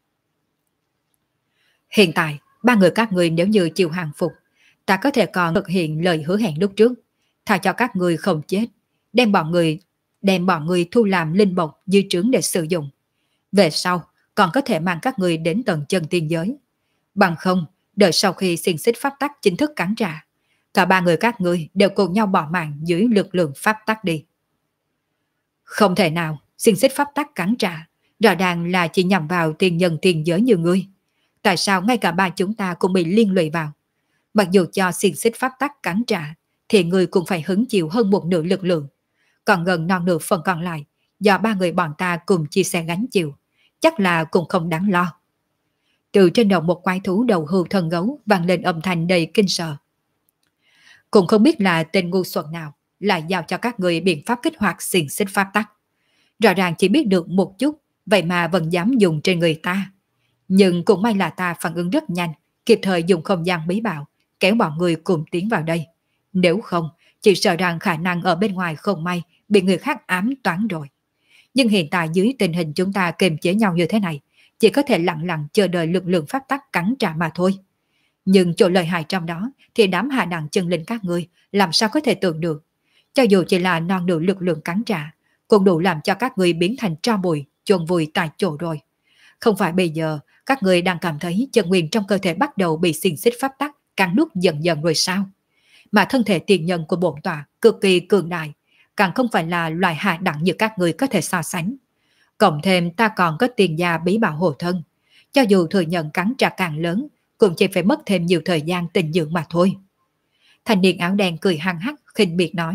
Hiện tại, ba người các người nếu như chịu hàng phục, ta có thể còn thực hiện lời hứa hẹn lúc trước, tha cho các người không chết, đem bọn người thu làm linh bộc dư trướng để sử dụng. Về sau, còn có thể mang các người đến tận chân tiên giới. Bằng không, đợi sau khi xiềng xích pháp tắc chính thức cắn trả, cả ba người các người đều cùng nhau bỏ mạng dưới lực lượng pháp tắc đi. Không thể nào, xiềng xích pháp tắc cắn trả, rõ ràng là chỉ nhằm vào tiên nhân tiên giới như ngươi. Tại sao ngay cả ba chúng ta cũng bị liên lụy vào? Mặc dù cho xiềng xích pháp tắc cắn trả, thì ngươi cũng phải hứng chịu hơn một nửa lực lượng. Còn gần non nửa phần còn lại, do ba người bọn ta cùng chia sẻ gánh chịu, chắc là cũng không đáng lo. Từ trên đầu một quái thú đầu hưu thân gấu vang lên âm thanh đầy kinh sợ. Cũng không biết là tên ngu xuẩn nào lại giao cho các người biện pháp kích hoạt xiềng xích pháp tắc. Rõ ràng chỉ biết được một chút, vậy mà vẫn dám dùng trên người ta. Nhưng cũng may là ta phản ứng rất nhanh, kịp thời dùng không gian bí bảo, kéo bọn người cùng tiến vào đây. Nếu không, chỉ sợ rằng khả năng ở bên ngoài không may bị người khác ám toán rồi. Nhưng hiện tại dưới tình hình chúng ta kiềm chế nhau như thế này, chỉ có thể lặng lặng chờ đợi lực lượng pháp tắc cắn trả mà thôi. Nhưng chỗ lợi hại trong đó thì đám hạ đẳng chân linh các ngươi làm sao có thể tưởng được. Cho dù chỉ là non nửa lực lượng cắn trả, cũng đủ làm cho các ngươi biến thành tro bụi, chôn vùi tại chỗ rồi. Không phải bây giờ các ngươi đang cảm thấy chân nguyên trong cơ thể bắt đầu bị xiềng xích pháp tắc cắn nuốt dần dần rồi sao? Mà thân thể tiền nhân của bổn tọa cực kỳ cường đại, càng không phải là loài hạ đẳng như các người có thể so sánh. Cộng thêm ta còn có tiền gia bí bảo hộ thân, cho dù thừa nhận cắn trả càng lớn, cũng chỉ phải mất thêm nhiều thời gian tình dưỡng mà thôi. Thanh niên áo đen cười hăng hắc khinh miệt nói.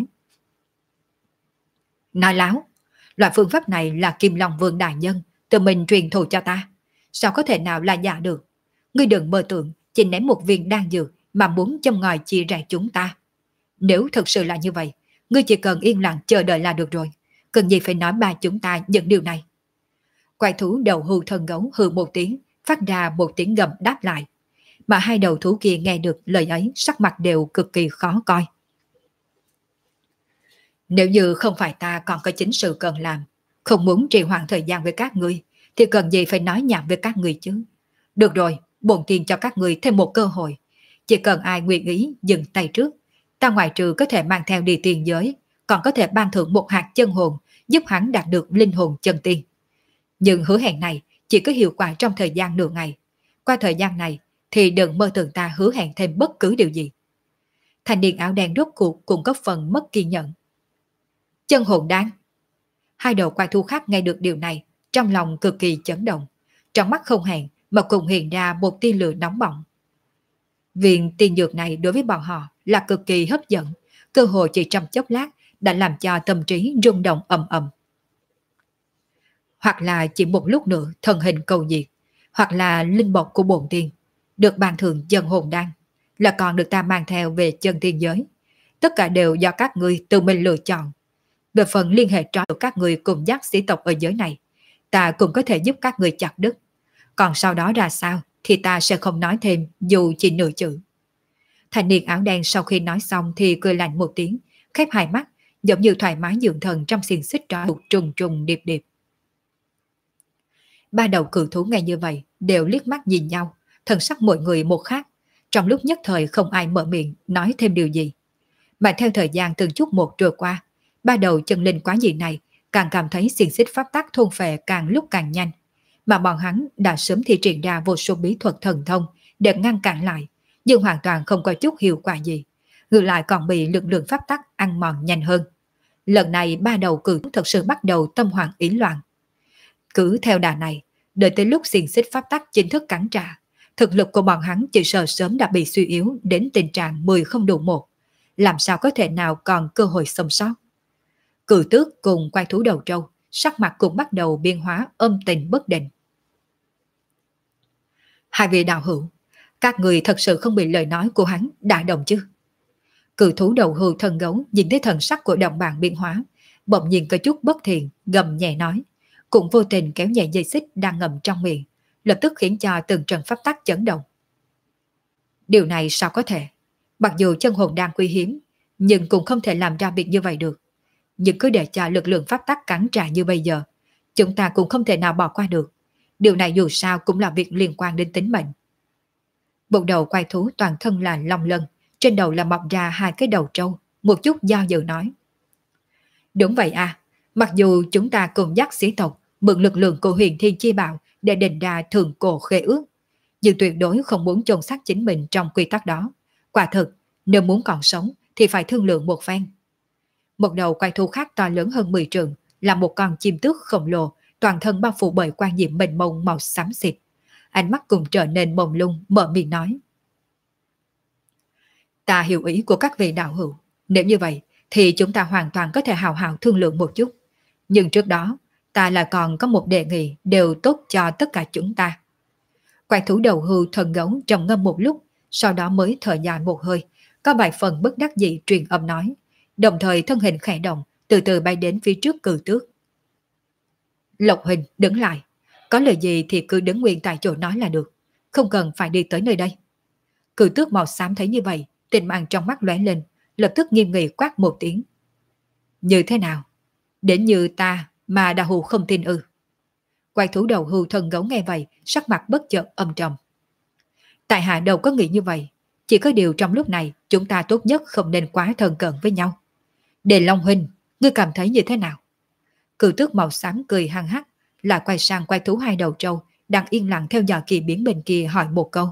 Nói láo, loại phương pháp này là Kim Long Vương đại nhân tự mình truyền thụ cho ta, sao có thể nào là giả được? Ngươi đừng mơ tưởng chỉ ném một viên đan dược mà muốn châm ngòi chia rẽ chúng ta. Nếu thật sự là như vậy, ngươi chỉ cần yên lặng chờ đợi là được rồi, cần gì phải nói ba chúng ta những điều này. Quái thú đầu hưu thân gấu hừ một tiếng, phát ra một tiếng gầm đáp lại. Mà hai đầu thú kia nghe được lời ấy sắc mặt đều cực kỳ khó coi. Nếu như không phải ta còn có chính sự cần làm, không muốn trì hoãn thời gian với các ngươi, thì cần gì phải nói nhảm với các ngươi chứ. Được rồi, bổn tiên cho các ngươi thêm một cơ hội. Chỉ cần ai nguyện ý dừng tay trước, ta ngoại trừ có thể mang theo đi tiền giới, còn có thể ban thưởng một hạt chân hồn, giúp hắn đạt được linh hồn chân tiên. Nhưng hứa hẹn này chỉ có hiệu quả trong thời gian nửa ngày. Qua thời gian này thì đừng mơ tưởng ta hứa hẹn thêm bất cứ điều gì. Thanh niên áo đen rốt cuộc cũng có phần mất kiên nhẫn. Chân hồn đan. Hai đầu quái thú khác nghe được điều này, trong lòng cực kỳ chấn động, trong mắt không hẹn mà cùng hiện ra một tia lửa nóng bỏng. Viên tiên dược này đối với bọn họ là cực kỳ hấp dẫn, cơ hội chỉ trong chốc lát đã làm cho tâm trí rung động ầm ầm. Hoặc là chỉ một lúc nữa thần hình cầu diệt, hoặc là linh bộc của bổn tiên, được ban thưởng chân hồn đan, là còn được ta mang theo về chân tiên giới. Tất cả đều do các ngươi tự mình lựa chọn. Về phần liên hệ trói của các người cùng dắt sĩ tộc ở giới này, ta cũng có thể giúp các người chặt đứt. Còn sau đó ra sao thì ta sẽ không nói thêm dù chỉ nửa chữ. Thanh niên áo đen sau khi nói xong thì cười lạnh một tiếng, khép hai mắt, giống như thoải mái dưỡng thần trong xiềng xích trói buộc trùng trùng điệp điệp. Ba đầu cự thú nghe như vậy đều liếc mắt nhìn nhau, thần sắc mỗi người một khác. Trong lúc nhất thời không ai mở miệng nói thêm điều gì. Mà theo thời gian từng chút một trôi qua, ba đầu chân linh quá dị này càng cảm thấy xiềng xích pháp tắc thôn phệ càng lúc càng nhanh. Mà bọn hắn đã sớm thi triển ra vô số bí thuật thần thông để ngăn cản lại, nhưng hoàn toàn không có chút hiệu quả gì. Ngược lại còn bị lực lượng pháp tắc ăn mòn nhanh hơn. Lần này ba đầu cự thú thật sự bắt đầu tâm hoảng ý loạn. Cứ theo đà này, đợi tới lúc xiềng xích pháp tắc chính thức cắn trả, thực lực của bọn hắn chỉ sợ sớm đã bị suy yếu đến tình trạng 10 không đủ một. Làm sao có thể nào còn cơ hội sống sót. Cự tước cùng quái thú đầu trâu, sắc mặt cũng bắt đầu biến hóa âm tình bất định. Hai vị đạo hữu, các người thật sự không bị lời nói của hắn đả động chứ? Cự thú đầu hưu thân gấu nhìn thấy thần sắc của đồng bạn biến hóa, bỗng nhiên có chút bất thiện, gầm nhẹ nói, cũng vô tình kéo nhẹ dây xích đang ngậm trong miệng, lập tức khiến cho từng trận pháp tắc chấn động. Điều này sao có thể? Mặc dù chân hồn đang quý hiếm, nhưng cũng không thể làm ra việc như vậy được. Nhưng cứ để cho lực lượng pháp tắc cắn trả như bây giờ, chúng ta cũng không thể nào bỏ qua được. Điều này dù sao cũng là việc liên quan đến tính mệnh. Một đầu quái thú toàn thân là long lân, trên đầu là mọc ra hai cái đầu trâu, một chút do dự nói. Đúng vậy à, mặc dù chúng ta cùng dắt sĩ tộc mượn lực lượng của huyền thiên chi bảo để định ra thường cổ khế ước, nhưng tuyệt đối không muốn chôn xác chính mình trong quy tắc đó. Quả thực, nếu muốn còn sống thì phải thương lượng một phen. Một đầu quái thú khác to lớn hơn 10 trượng, là một con chim tước khổng lồ, toàn thân bao phủ bởi quang diệm mênh mông màu xám xịt. Ánh mắt cũng trở nên mông lung, mở miệng nói. Ta hiểu ý của các vị đạo hữu. Nếu như vậy, thì chúng ta hoàn toàn có thể hào hào thương lượng một chút. Nhưng trước đó, ta là còn có một đề nghị đều tốt cho tất cả chúng ta. Quái thú đầu hưu thần gấu trầm ngâm một lúc, sau đó mới thở dài một hơi, có vài phần bất đắc dĩ truyền âm nói, đồng thời thân hình khẽ động, từ từ bay đến phía trước Cử Tước. Lộc Hình đứng lại, có lời gì thì cứ đứng nguyên tại chỗ nói là được, không cần phải đi tới nơi đây. Cử Tước màu xám thấy như vậy, tình mạng trong mắt lóe lên, lập tức nghiêm nghị quát một tiếng. Như thế nào? Đến như ta mà đà hù không tin ư? Quái thú đầu hưu thần gấu nghe vậy, sắc mặt bất chợt âm trầm. Tại hạ đâu có nghĩ như vậy, chỉ có điều trong lúc này chúng ta tốt nhất không nên quá thân cận với nhau. Đề Long huynh, ngươi cảm thấy như thế nào? Cử Tước màu xám cười hăng hắc, lại quay sang quái thú hai đầu trâu đang yên lặng theo dõi kỳ biến bên kia hỏi một câu.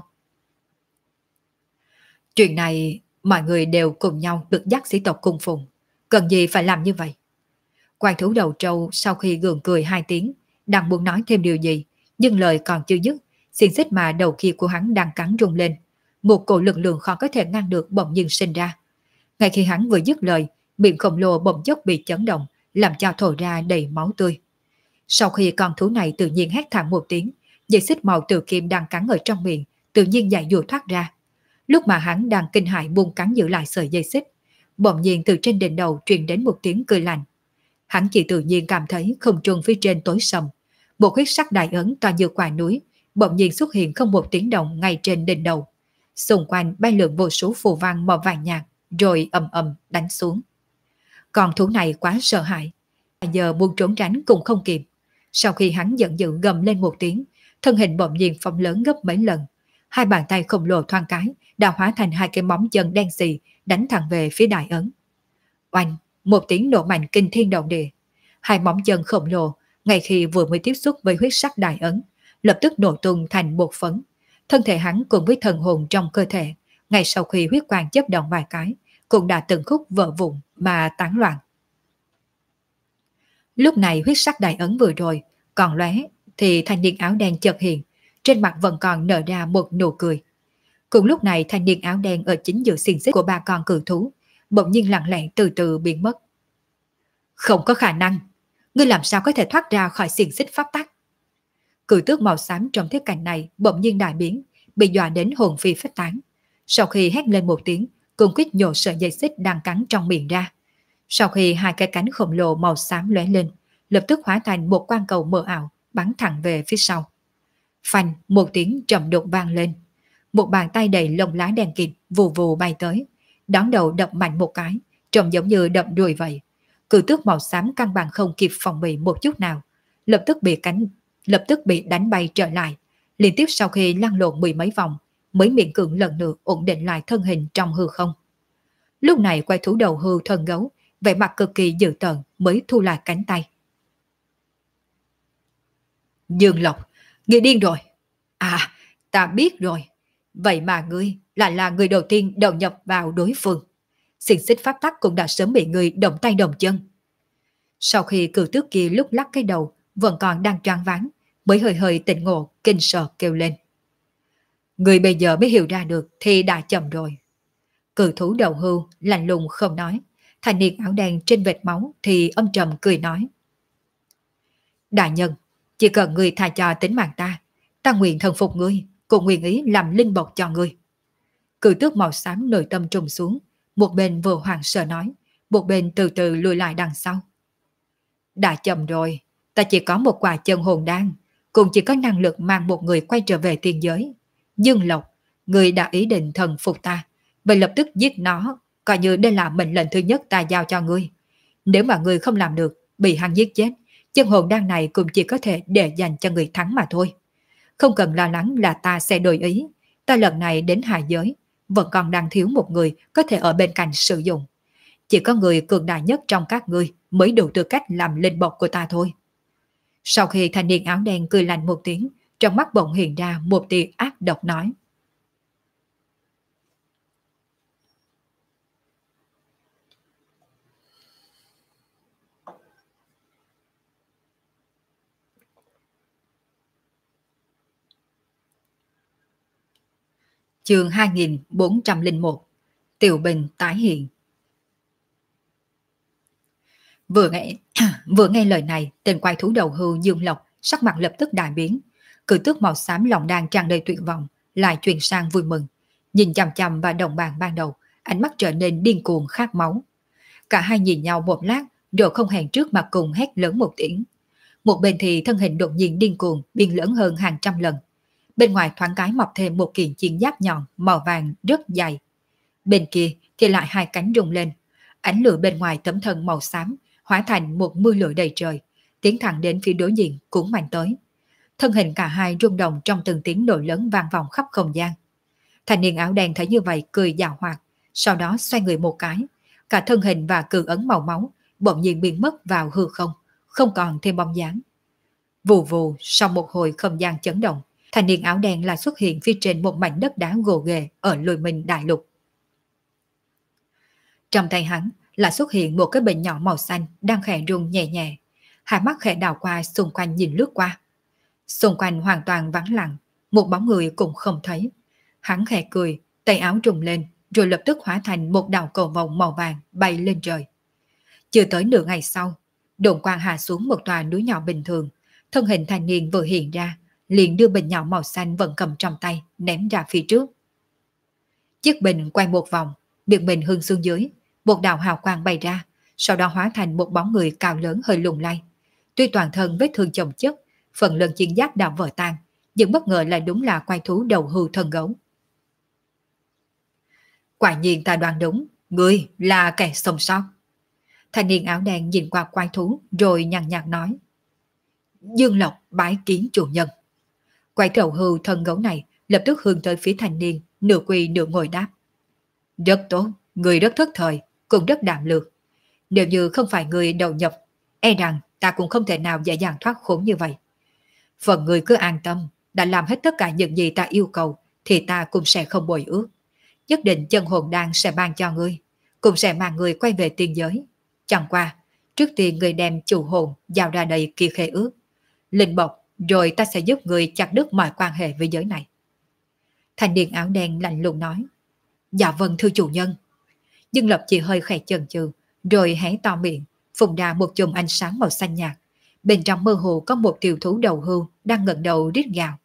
Chuyện này mọi người đều cùng nhau được dắt sĩ tộc cung phụng, cần gì phải làm như vậy? Quái thú đầu trâu sau khi gượng cười hai tiếng, đang muốn nói thêm điều gì, nhưng lời còn chưa dứt, xiềng xích mà đầu kia của hắn đang cắn rung lên, một cổ lực lượng khó có thể ngăn được bỗng nhiên sinh ra. Ngay khi hắn vừa dứt lời, miệng khổng lồ bỗng chốc bị chấn động, làm cho thổ ra đầy máu tươi. Sau khi con thú này tự nhiên hét thảm một tiếng, dây xích màu tử kim đang cắn ở trong miệng tự nhiên giải dụa thoát ra. Lúc mà hắn đang kinh hãi buông cắn giữ lại sợi dây xích, bỗng nhiên từ trên đỉnh đầu truyền đến một tiếng cười lạnh. Hắn chỉ tự nhiên cảm thấy không trung phía trên tối sầm, một huyết sắc đại ấn to như quả núi bỗng nhiên xuất hiện không một tiếng động ngay trên đỉnh đầu. Xung quanh bay lượn vô số phù văn màu vàng nhạt, rồi ầm ầm đánh xuống. Con thú này quá sợ hãi, giờ muốn trốn tránh cũng không kịp. Sau khi hắn giận dữ gầm lên một tiếng, thân hình bỗng nhiên phóng lớn gấp mấy lần. Hai bàn tay khổng lồ thoang cái đã hóa thành hai cái móng chân đen xì đánh thẳng về phía đại ấn. Oanh, một tiếng nổ mạnh kinh thiên động địa. Hai móng chân khổng lồ ngay khi vừa mới tiếp xúc với huyết sắc đại ấn, lập tức nổ tung thành bột phấn. Thân thể hắn cùng với thần hồn trong cơ thể, ngay sau khi huyết quang chớp động vài cái, cũng đã từng khúc vỡ vụn mà tán loạn. Lúc này huyết sắc đại ấn vừa rồi còn lóe thì thanh niên áo đen chợt hiện, trên mặt vẫn còn nở ra một nụ cười. Cùng lúc này thanh niên áo đen ở chính giữa xiềng xích của ba con cự thú bỗng nhiên lặng lẽ từ từ biến mất. Không có khả năng, ngươi làm sao có thể thoát ra khỏi xiềng xích pháp tắc? Cự tước màu xám trong thiết cảnh này bỗng nhiên đại biến, bị dọa đến hồn phi phách tán. Sau khi hét lên một tiếng, cung quyết nhổ sợi dây xích đang cắn trong miệng ra. Sau khi hai cái cánh khổng lồ màu xám lóe lên, lập tức hóa thành một quang cầu mờ ảo bắn thẳng về phía sau. Phanh, một tiếng trầm đục vang lên. Một bàn tay đầy lông lá đen kịt vù vù bay tới, đón đầu đập mạnh một cái, trông giống như đập đuổi vậy. Cự tước màu xám căn bản không kịp phòng bị một chút nào, lập tức bị đánh bay trở lại. Liên tiếp sau khi lăn lộn mười mấy vòng, mới miễn cưỡng lần nữa ổn định lại thân hình trong hư không. Lúc này quái thú đầu hưu thân gấu, vẻ mặt cực kỳ dữ tợn mới thu lại cánh tay. Dương Lộc, ngươi điên rồi. À, ta biết rồi. Vậy mà ngươi lại là người đầu tiên đầu nhập vào đối phương. Xiềng xích pháp tắc cũng đã sớm bị ngươi động tay động chân. Sau khi cự tước kia lúc lắc cái đầu vẫn còn đang choáng váng, mới hơi hơi tỉnh ngộ, kinh sợ kêu lên. Ngươi bây giờ mới hiểu ra được thì đã chậm rồi. Cự thú đầu hưu lạnh lùng không nói, thanh niên áo đen trên vệt máu thì âm trầm cười nói. Đại nhân, chỉ cần ngươi tha cho tính mạng ta nguyện thần phục ngươi, cũng nguyện ý làm linh bộc cho ngươi. Cự tước màu xám nội tâm trùng xuống, một bên vừa hoảng sợ nói, một bên từ từ lùi lại đằng sau. Đã chậm rồi, ta chỉ có một quả chân hồn đan, cũng chỉ có năng lực mang một người quay trở về tiên giới. Dương Lộc, người đã ý định thần phục ta, vậy lập tức giết nó, coi như đây là mệnh lệnh thứ nhất ta giao cho ngươi. Nếu mà ngươi không làm được, bị hắn giết chết, chân hồn đan này cũng chỉ có thể để dành cho người thắng mà thôi. Không cần lo lắng là ta sẽ đổi ý, ta lần này đến hạ giới, vẫn còn đang thiếu một người có thể ở bên cạnh sử dụng. Chỉ có người cường đại nhất trong các ngươi mới đủ tư cách làm linh bộc của ta thôi. Sau khi thanh niên áo đen cười lạnh một tiếng, trong mắt bỗng hiện ra một tia ác độc nói. Chương 2401, Tiểu Bình tái hiện. Vừa nghe vừa nghe lời này, tên quái thú đầu hưu Dương Lộc sắc mặt lập tức đại biến, cử tước màu xám lòng đang tràn đầy tuyệt vọng lại chuyển sang vui mừng, nhìn chằm chằm vào đồng bạn ban đầu, ánh mắt trở nên điên cuồng khát máu. Cả hai nhìn nhau một lát, rồi không hẹn trước mà cùng hét lớn một tiếng. Một bên thì thân hình đột nhiên điên cuồng biến lớn hơn hàng trăm lần, bên ngoài thoáng cái mọc thêm một kiện chiến giáp nhọn màu vàng rất dày. Bên kia thì lại hai cánh rung lên, ánh lửa bên ngoài tấm thân màu xám hóa thành một mưa lửa đầy trời, tiến thẳng đến phía đối diện cuốn mạnh tới. Thân hình cả hai rung động trong từng tiếng nổ lớn vang vọng khắp không gian. Thanh niên áo đen thấy như vậy cười giảo hoạt, sau đó xoay người một cái, cả thân hình và cự ấn màu máu bỗng nhiên biến mất vào hư không, không còn thêm bóng dáng. Vù vù, sau một hồi không gian chấn động, thanh niên áo đen lại xuất hiện phía trên một mảnh đất đá gồ ghề ở Lôi Minh Đại Lục. Trong tay hắn là xuất hiện một cái bình nhỏ màu xanh đang khẽ rung nhẹ nhẹ, hai mắt khẽ đảo qua xung quanh nhìn lướt qua. Xung quanh hoàn toàn vắng lặng, một bóng người cũng không thấy. Hắn khẽ cười, tay áo rung lên, rồi lập tức hóa thành một đạo cầu vồng màu vàng bay lên trời. Chưa tới nửa ngày sau, đồn quang hạ xuống một tòa núi nhỏ bình thường, thân hình thanh niên vừa hiện ra, liền đưa bình nhỏ màu xanh vẫn cầm trong tay ném ra phía trước. Chiếc bình quay một vòng, miệng bình hưng xuống dưới, một đạo hào quang bay ra, sau đó hóa thành một bóng người cao lớn hơi lùng lay. Tuy toàn thân vết thương chồng chất, phần lưng chiến giáp đã vỡ tan, nhưng bất ngờ lại đúng là quái thú đầu hưu thân gấu. Quả nhiên ta đoán đúng, ngươi là kẻ sống sót. Thanh niên áo đen nhìn qua quái thú rồi nhàn nhạt nói. Dương Lộc bái kiến chủ nhân. Quái đầu hưu thân gấu này lập tức hướng tới phía thanh niên, nửa quỳ nửa ngồi đáp. Rất tốt, người rất thất thời, cũng rất đạm lược. Nếu như không phải người đầu nhập, e rằng ta cũng không thể nào dễ dàng thoát khốn như vậy. Phần người cứ an tâm, đã làm hết tất cả những gì ta yêu cầu, thì ta cũng sẽ không bội ước. Nhất định chân hồn đan sẽ ban cho ngươi, cũng sẽ mang người quay về tiên giới. Chẳng qua, trước tiên người đem chủ hồn giao ra đây kia khế ước. Linh bộc, rồi ta sẽ giúp người chặt đứt mọi quan hệ với giới này. Thanh niên áo đen lạnh lùng nói. Dạ vâng thưa chủ nhân. Dương Lập chỉ hơi khẽ chần chừ, rồi hé to miệng, phun ra một chùm ánh sáng màu xanh nhạt. Bên trong mơ hồ có một tiểu thú đầu hưu đang ngẩng đầu rít gào.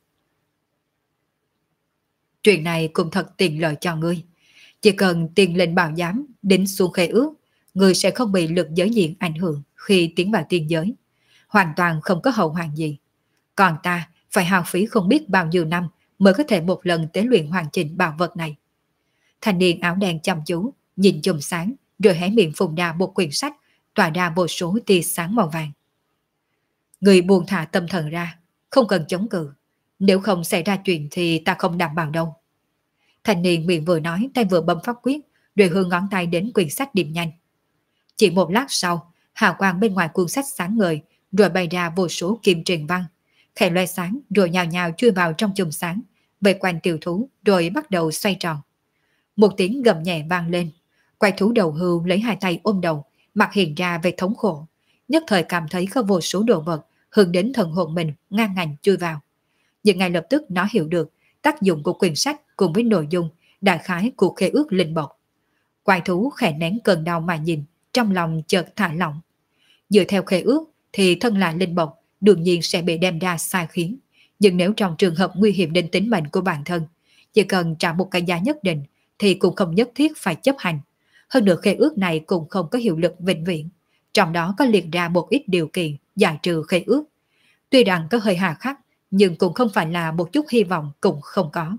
Chuyện này cũng thật tiện lợi cho ngươi. Chỉ cần tiền lệnh bảo giám đính xuống khế ước, ngươi sẽ không bị lực giới diện ảnh hưởng khi tiến vào tiên giới. Hoàn toàn không có hậu hoạn gì. Còn ta phải hao phí không biết bao nhiêu năm mới có thể một lần tế luyện hoàn chỉnh bảo vật này. Thanh niên áo đen chăm chú, nhìn chùm sáng, rồi hé miệng phun ra một quyển sách, tỏa ra vô số tia sáng màu vàng. Người buông thả tâm thần ra, không cần chống cự. Nếu không xảy ra chuyện thì ta không đảm bảo đâu. Thanh niên miệng vừa nói, tay vừa bấm pháp quyết, rồi hướng ngón tay đến quyển sách điểm nhanh. Chỉ một lát sau, hào quang bên ngoài cuốn sách sáng ngời, rồi bay ra vô số kim truyền văn, khẽ loe sáng rồi nhào nhào chui vào trong chùm sáng, vây quanh tiểu thú rồi bắt đầu xoay tròn. Một tiếng gầm nhẹ vang lên, quái thú đầu hưu lấy hai tay ôm đầu, mặt hiện ra về thống khổ, nhất thời cảm thấy có vô số đồ vật hướng đến thần hồn mình ngang ngành chui vào. Nhưng ngay lập tức nó hiểu được tác dụng của quyển sách cùng với nội dung đại khái của khế ước linh bộc. Quái thú khẽ nén cơn đau mà nhìn, trong lòng chợt thả lỏng. Dựa theo khế ước thì thân là linh bộc đương nhiên sẽ bị đem ra sai khiến, nhưng nếu trong trường hợp nguy hiểm đến tính mệnh của bản thân, chỉ cần trả một cái giá nhất định thì cũng không nhất thiết phải chấp hành. Hơn nữa khế ước này cũng không có hiệu lực vĩnh viễn, trong đó có liệt ra một ít điều kiện giải trừ khế ước. Tuy rằng có hơi hà khắc, nhưng cũng không phải là một chút hy vọng cũng không có.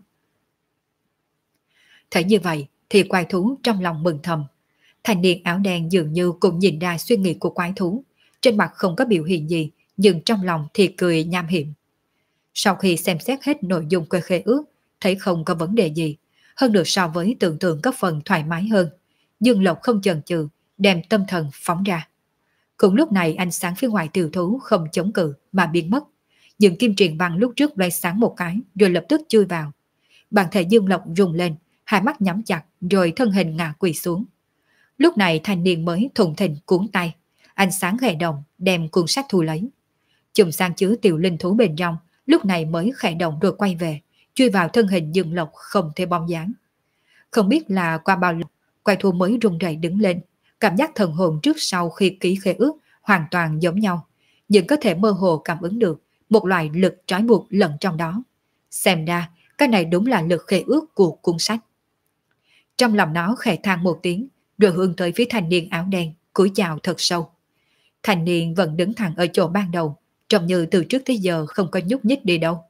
Thấy như vậy thì quái thú trong lòng mừng thầm. Thanh niên áo đen dường như cũng nhìn ra suy nghĩ của quái thú, trên mặt không có biểu hiện gì, nhưng trong lòng thì cười nham hiểm. Sau khi xem xét hết nội dung của khế ước, thấy không có vấn đề gì, hơn được so với tưởng tượng có phần thoải mái hơn. Dương Lộc không chần chừ, đem tâm thần phóng ra. Cùng lúc này ánh sáng phía ngoài tiểu thú không chống cự mà biến mất. Nhưng kim truyền băng lúc trước lóe sáng một cái rồi lập tức chui vào. Bản thể Dương Lộc rung lên, hai mắt nhắm chặt rồi thân hình ngã quỳ xuống. Lúc này thanh niên mới thùng thình cuốn tay, ánh sáng khẽ động đem cuốn sách thu lấy. Chùm sang chứa tiểu linh thú bên trong, lúc này mới khẽ động rồi quay về, chui vào thân hình Dương Lộc không thể bóng dáng. Không biết là qua bao lâu, quái thú mới run rẩy đứng lên, cảm giác thần hồn trước sau khi ký khế ước hoàn toàn giống nhau, nhưng có thể mơ hồ cảm ứng được một loại lực trói buộc lẫn trong đó. Xem ra, cái này đúng là lực khế ước của cuốn sách. Trong lòng nó khẽ than một tiếng, rồi hướng tới phía thanh niên áo đen, cúi chào thật sâu. Thanh niên vẫn đứng thẳng ở chỗ ban đầu, trông như từ trước tới giờ không có nhúc nhích đi đâu.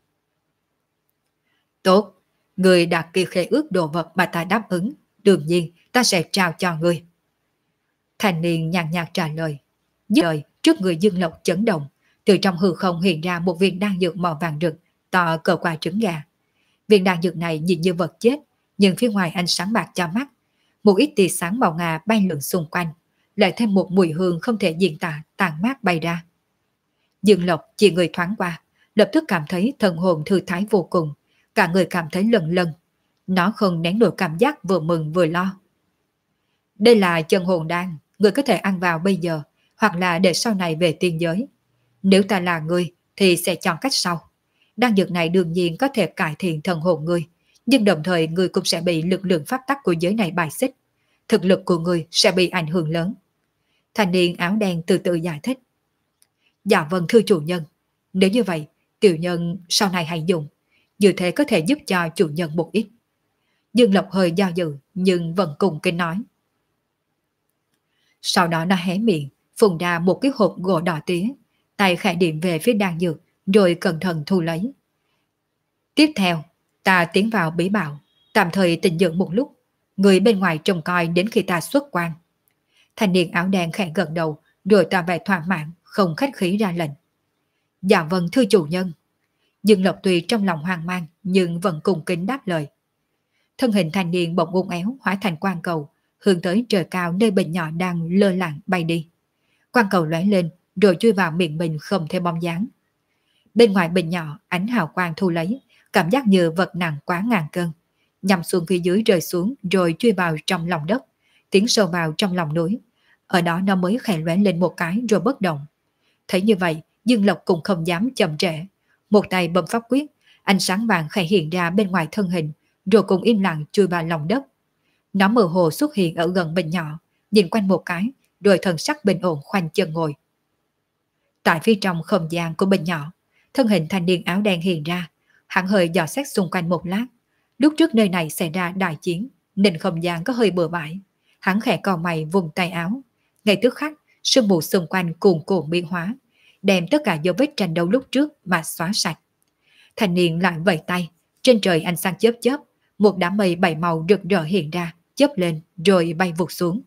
Tốt, người đã ký khế ước đồ vật mà ta đáp ứng, đương nhiên ta sẽ trao cho người. Thanh niên nhàn nhạt trả lời. Dứt lời, trước người Dương Lộc chấn động, từ trong hư không hiện ra một viên đan dược màu vàng rực, to cỡ quả trứng gà. Viên đan dược này nhìn như vật chết, nhưng phía ngoài ánh sáng bạc cho mắt. Một ít tia sáng màu ngà bay lượn xung quanh, lại thêm một mùi hương không thể diễn tả tàn mát bay ra. Dương Lộc chỉ người thoáng qua, lập tức cảm thấy thần hồn thư thái vô cùng, cả người cảm thấy lâng lâng. Nó không nén nổi cảm giác vừa mừng vừa lo. Đây là chân hồn đan, người có thể ăn vào bây giờ, hoặc là để sau này về tiên giới. Nếu ta là người thì sẽ chọn cách sau. Đan dược này đương nhiên có thể cải thiện thần hồn người, nhưng đồng thời người cũng sẽ bị lực lượng pháp tắc của giới này bài xích. Thực lực của người sẽ bị ảnh hưởng lớn. Thanh niên áo đen từ từ giải thích. Dạ vâng thưa chủ nhân, nếu như vậy, tiểu nhân sau này hãy dùng, như thế có thể giúp cho chủ nhân một ít. Dương Lộc hơi do dự nhưng vẫn cùng kính nói. Sau đó nó hé miệng, phun ra một cái hộp gỗ đỏ tía, tay khẽ điểm về phía đan dược, rồi cẩn thận thu lấy. Tiếp theo, ta tiến vào bí bảo, tạm thời tĩnh dưỡng một lúc, người bên ngoài trông coi đến khi ta xuất quan. Thanh niên áo đen khẽ gật đầu, rồi tỏ vẻ thỏa mãn, không khách khí ra lệnh. Dạ vâng thưa chủ nhân. Dương Lộc tuy trong lòng hoang mang, nhưng vẫn cùng kính đáp lời. Thân hình thanh niên bỗng uốn éo hóa thành quang cầu, hướng tới trời cao nơi bình nhỏ đang lơ lửng bay đi. Quang cầu lóe lên, rồi chui vào miệng mình không theo bóng dáng. Bên ngoài bình nhỏ, ánh hào quang thu lấy, cảm giác như vật nặng quá ngàn cân, nhằm xuống phía dưới rơi xuống, rồi chui vào trong lòng đất, tiến sâu vào trong lòng núi. Ở đó nó mới khẽ lóe lên một cái rồi bất động. Thấy như vậy, Dương Lộc cũng không dám chậm trễ, một tay bấm pháp quyết, ánh sáng vàng khẽ hiện ra bên ngoài thân hình, rồi cùng im lặng chui vào lòng đất. Nó mơ hồ xuất hiện ở gần bình nhỏ, nhìn quanh một cái, rồi thần sắc bình ổn khoanh chân ngồi. Tại phía trong không gian của bình nhỏ, thân hình thanh niên áo đen hiện ra, hắn hơi dò xét xung quanh một lát. Lúc trước nơi này xảy ra đại chiến, nên không gian có hơi bừa bãi. Hắn khẽ cau mày vùng tay áo. Ngay tức khắc, sương mù xung quanh cuồn cuộn biến hóa, đem tất cả dấu vết tranh đấu lúc trước mà xóa sạch. Thanh niên lại vẫy tay, trên trời ánh sáng chớp chớp, một đám mây bảy màu rực rỡ hiện ra, chớp lên rồi bay vụt xuống.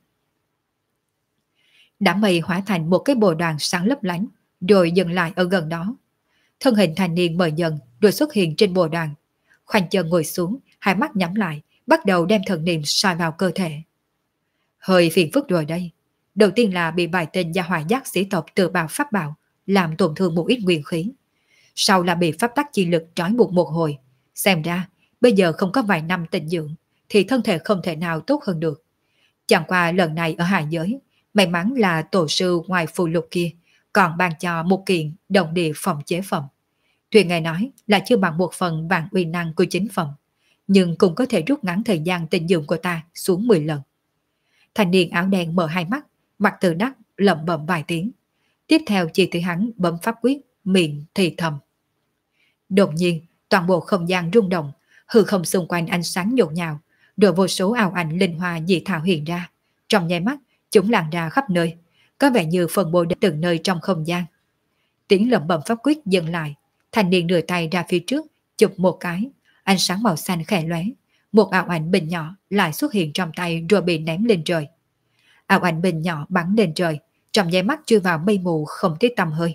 Đám mây hóa thành một cái bồ đoàn sáng lấp lánh, rồi dừng lại ở gần đó. Thân hình thanh niên mờ dần rồi xuất hiện trên bồ đoàn. Khoanh chân ngồi xuống, hai mắt nhắm lại, bắt đầu đem thần niệm soi vào cơ thể. Hơi phiền phức rồi đây. Đầu tiên là bị vài tên gia hỏa giác sĩ tộc tự bào pháp bảo, làm tổn thương một ít nguyên khí. Sau là bị pháp tắc chi lực trói buộc một hồi. Xem ra, bây giờ không có vài năm tịnh dưỡng, thì thân thể không thể nào tốt hơn được. Chẳng qua lần này ở hải giới, may mắn là tổ sư ngoài phù lục kia còn ban cho một kiện đồng địa phòng chế phẩm. Tuy ngài nói là chưa bằng một phần vạn uy năng của chính phẩm, nhưng cũng có thể rút ngắn thời gian tịnh dưỡng của ta xuống 10 lần. Thanh niên áo đen mở hai mắt, mặt từ đắc lẩm bẩm vài tiếng. Tiếp theo chỉ thấy hắn bấm pháp quyết, miệng thì thầm. Đột nhiên, toàn bộ không gian rung động, hư không xung quanh ánh sáng nhộn nhạo, rồi vô số ảo ảnh linh hoa dị thảo hiện ra. Trong nháy mắt, chúng lan ra khắp nơi, có vẻ như phân bố đến từng nơi trong không gian. Tiếng lẩm bẩm pháp quyết dừng lại, thanh niên đưa tay ra phía trước, chụp một cái, ánh sáng màu xanh khẽ lóe, một ảo ảnh bình nhỏ lại xuất hiện trong tay rồi bị ném lên trời. Ảo ảnh bình nhỏ bắn lên trời, trong nháy mắt chui vào mây mù không thấy tăm hơi.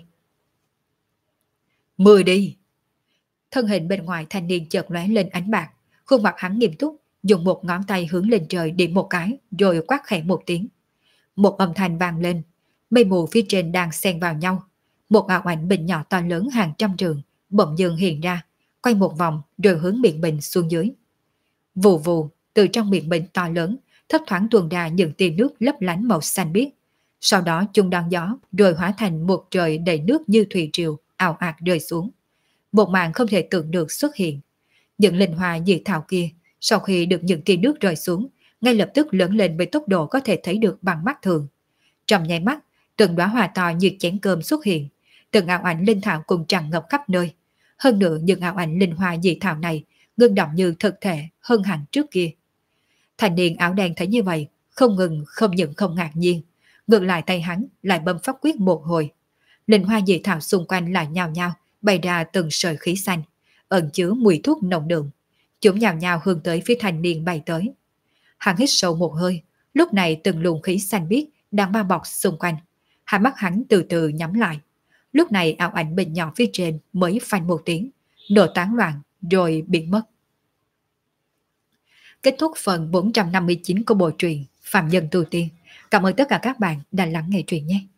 Mười đi! Thân hình bên ngoài thanh niên chợt lóe lên ánh bạc, khuôn mặt hắn nghiêm túc, dùng một ngón tay hướng lên trời điểm một cái, rồi quát khẽ một tiếng. Một âm thanh vang lên, mây mù phía trên đang xen vào nhau. Một ảo ảnh bình nhỏ to lớn hàng trăm trường, bỗng dưng hiện ra, quay một vòng rồi hướng miệng bình xuống dưới. Vù vù, từ trong miệng bình to lớn, thấp thoáng tuôn ra những tia nước lấp lánh màu xanh biếc. Sau đó chúng đón gió rồi hóa thành một trời đầy nước như thủy triều, ào ạt rơi xuống. Một màn không thể tưởng được xuất hiện. Những linh hoa diệt thảo kia, sau khi được những tia nước rơi xuống, ngay lập tức lớn lên với tốc độ có thể thấy được bằng mắt thường. Trong nháy mắt, từng đóa hoa to như chén cơm xuất hiện, từng ảo ảnh linh thảo cùng tràn ngập khắp nơi. Hơn nữa những ảo ảnh linh hoa dị thảo này ngưng động như thực thể hơn hẳn trước kia. Thành niên áo đen thấy như vậy, không ngừng không những không ngạc nhiên, ngược lại tay hắn lại bấm pháp quyết một hồi. Linh hoa dị thảo xung quanh lại nhào nhào bày ra từng sợi khí xanh, ẩn chứa mùi thuốc nồng đượm. Chúng nhào nhào hướng tới phía thành niên bay tới. Hắn hít sâu một hơi, lúc này từng luồng khí xanh biếc đang bao bọc xung quanh. Hai mắt hắn từ từ nhắm lại. Lúc này ảo ảnh bình nhỏ phía trên mới phanh một tiếng, nổ tán loạn rồi biến mất. Kết thúc phần 459 của bộ truyện Phạm Nhân Tu Tiên. Cảm ơn tất cả các bạn đã lắng nghe truyện nhé.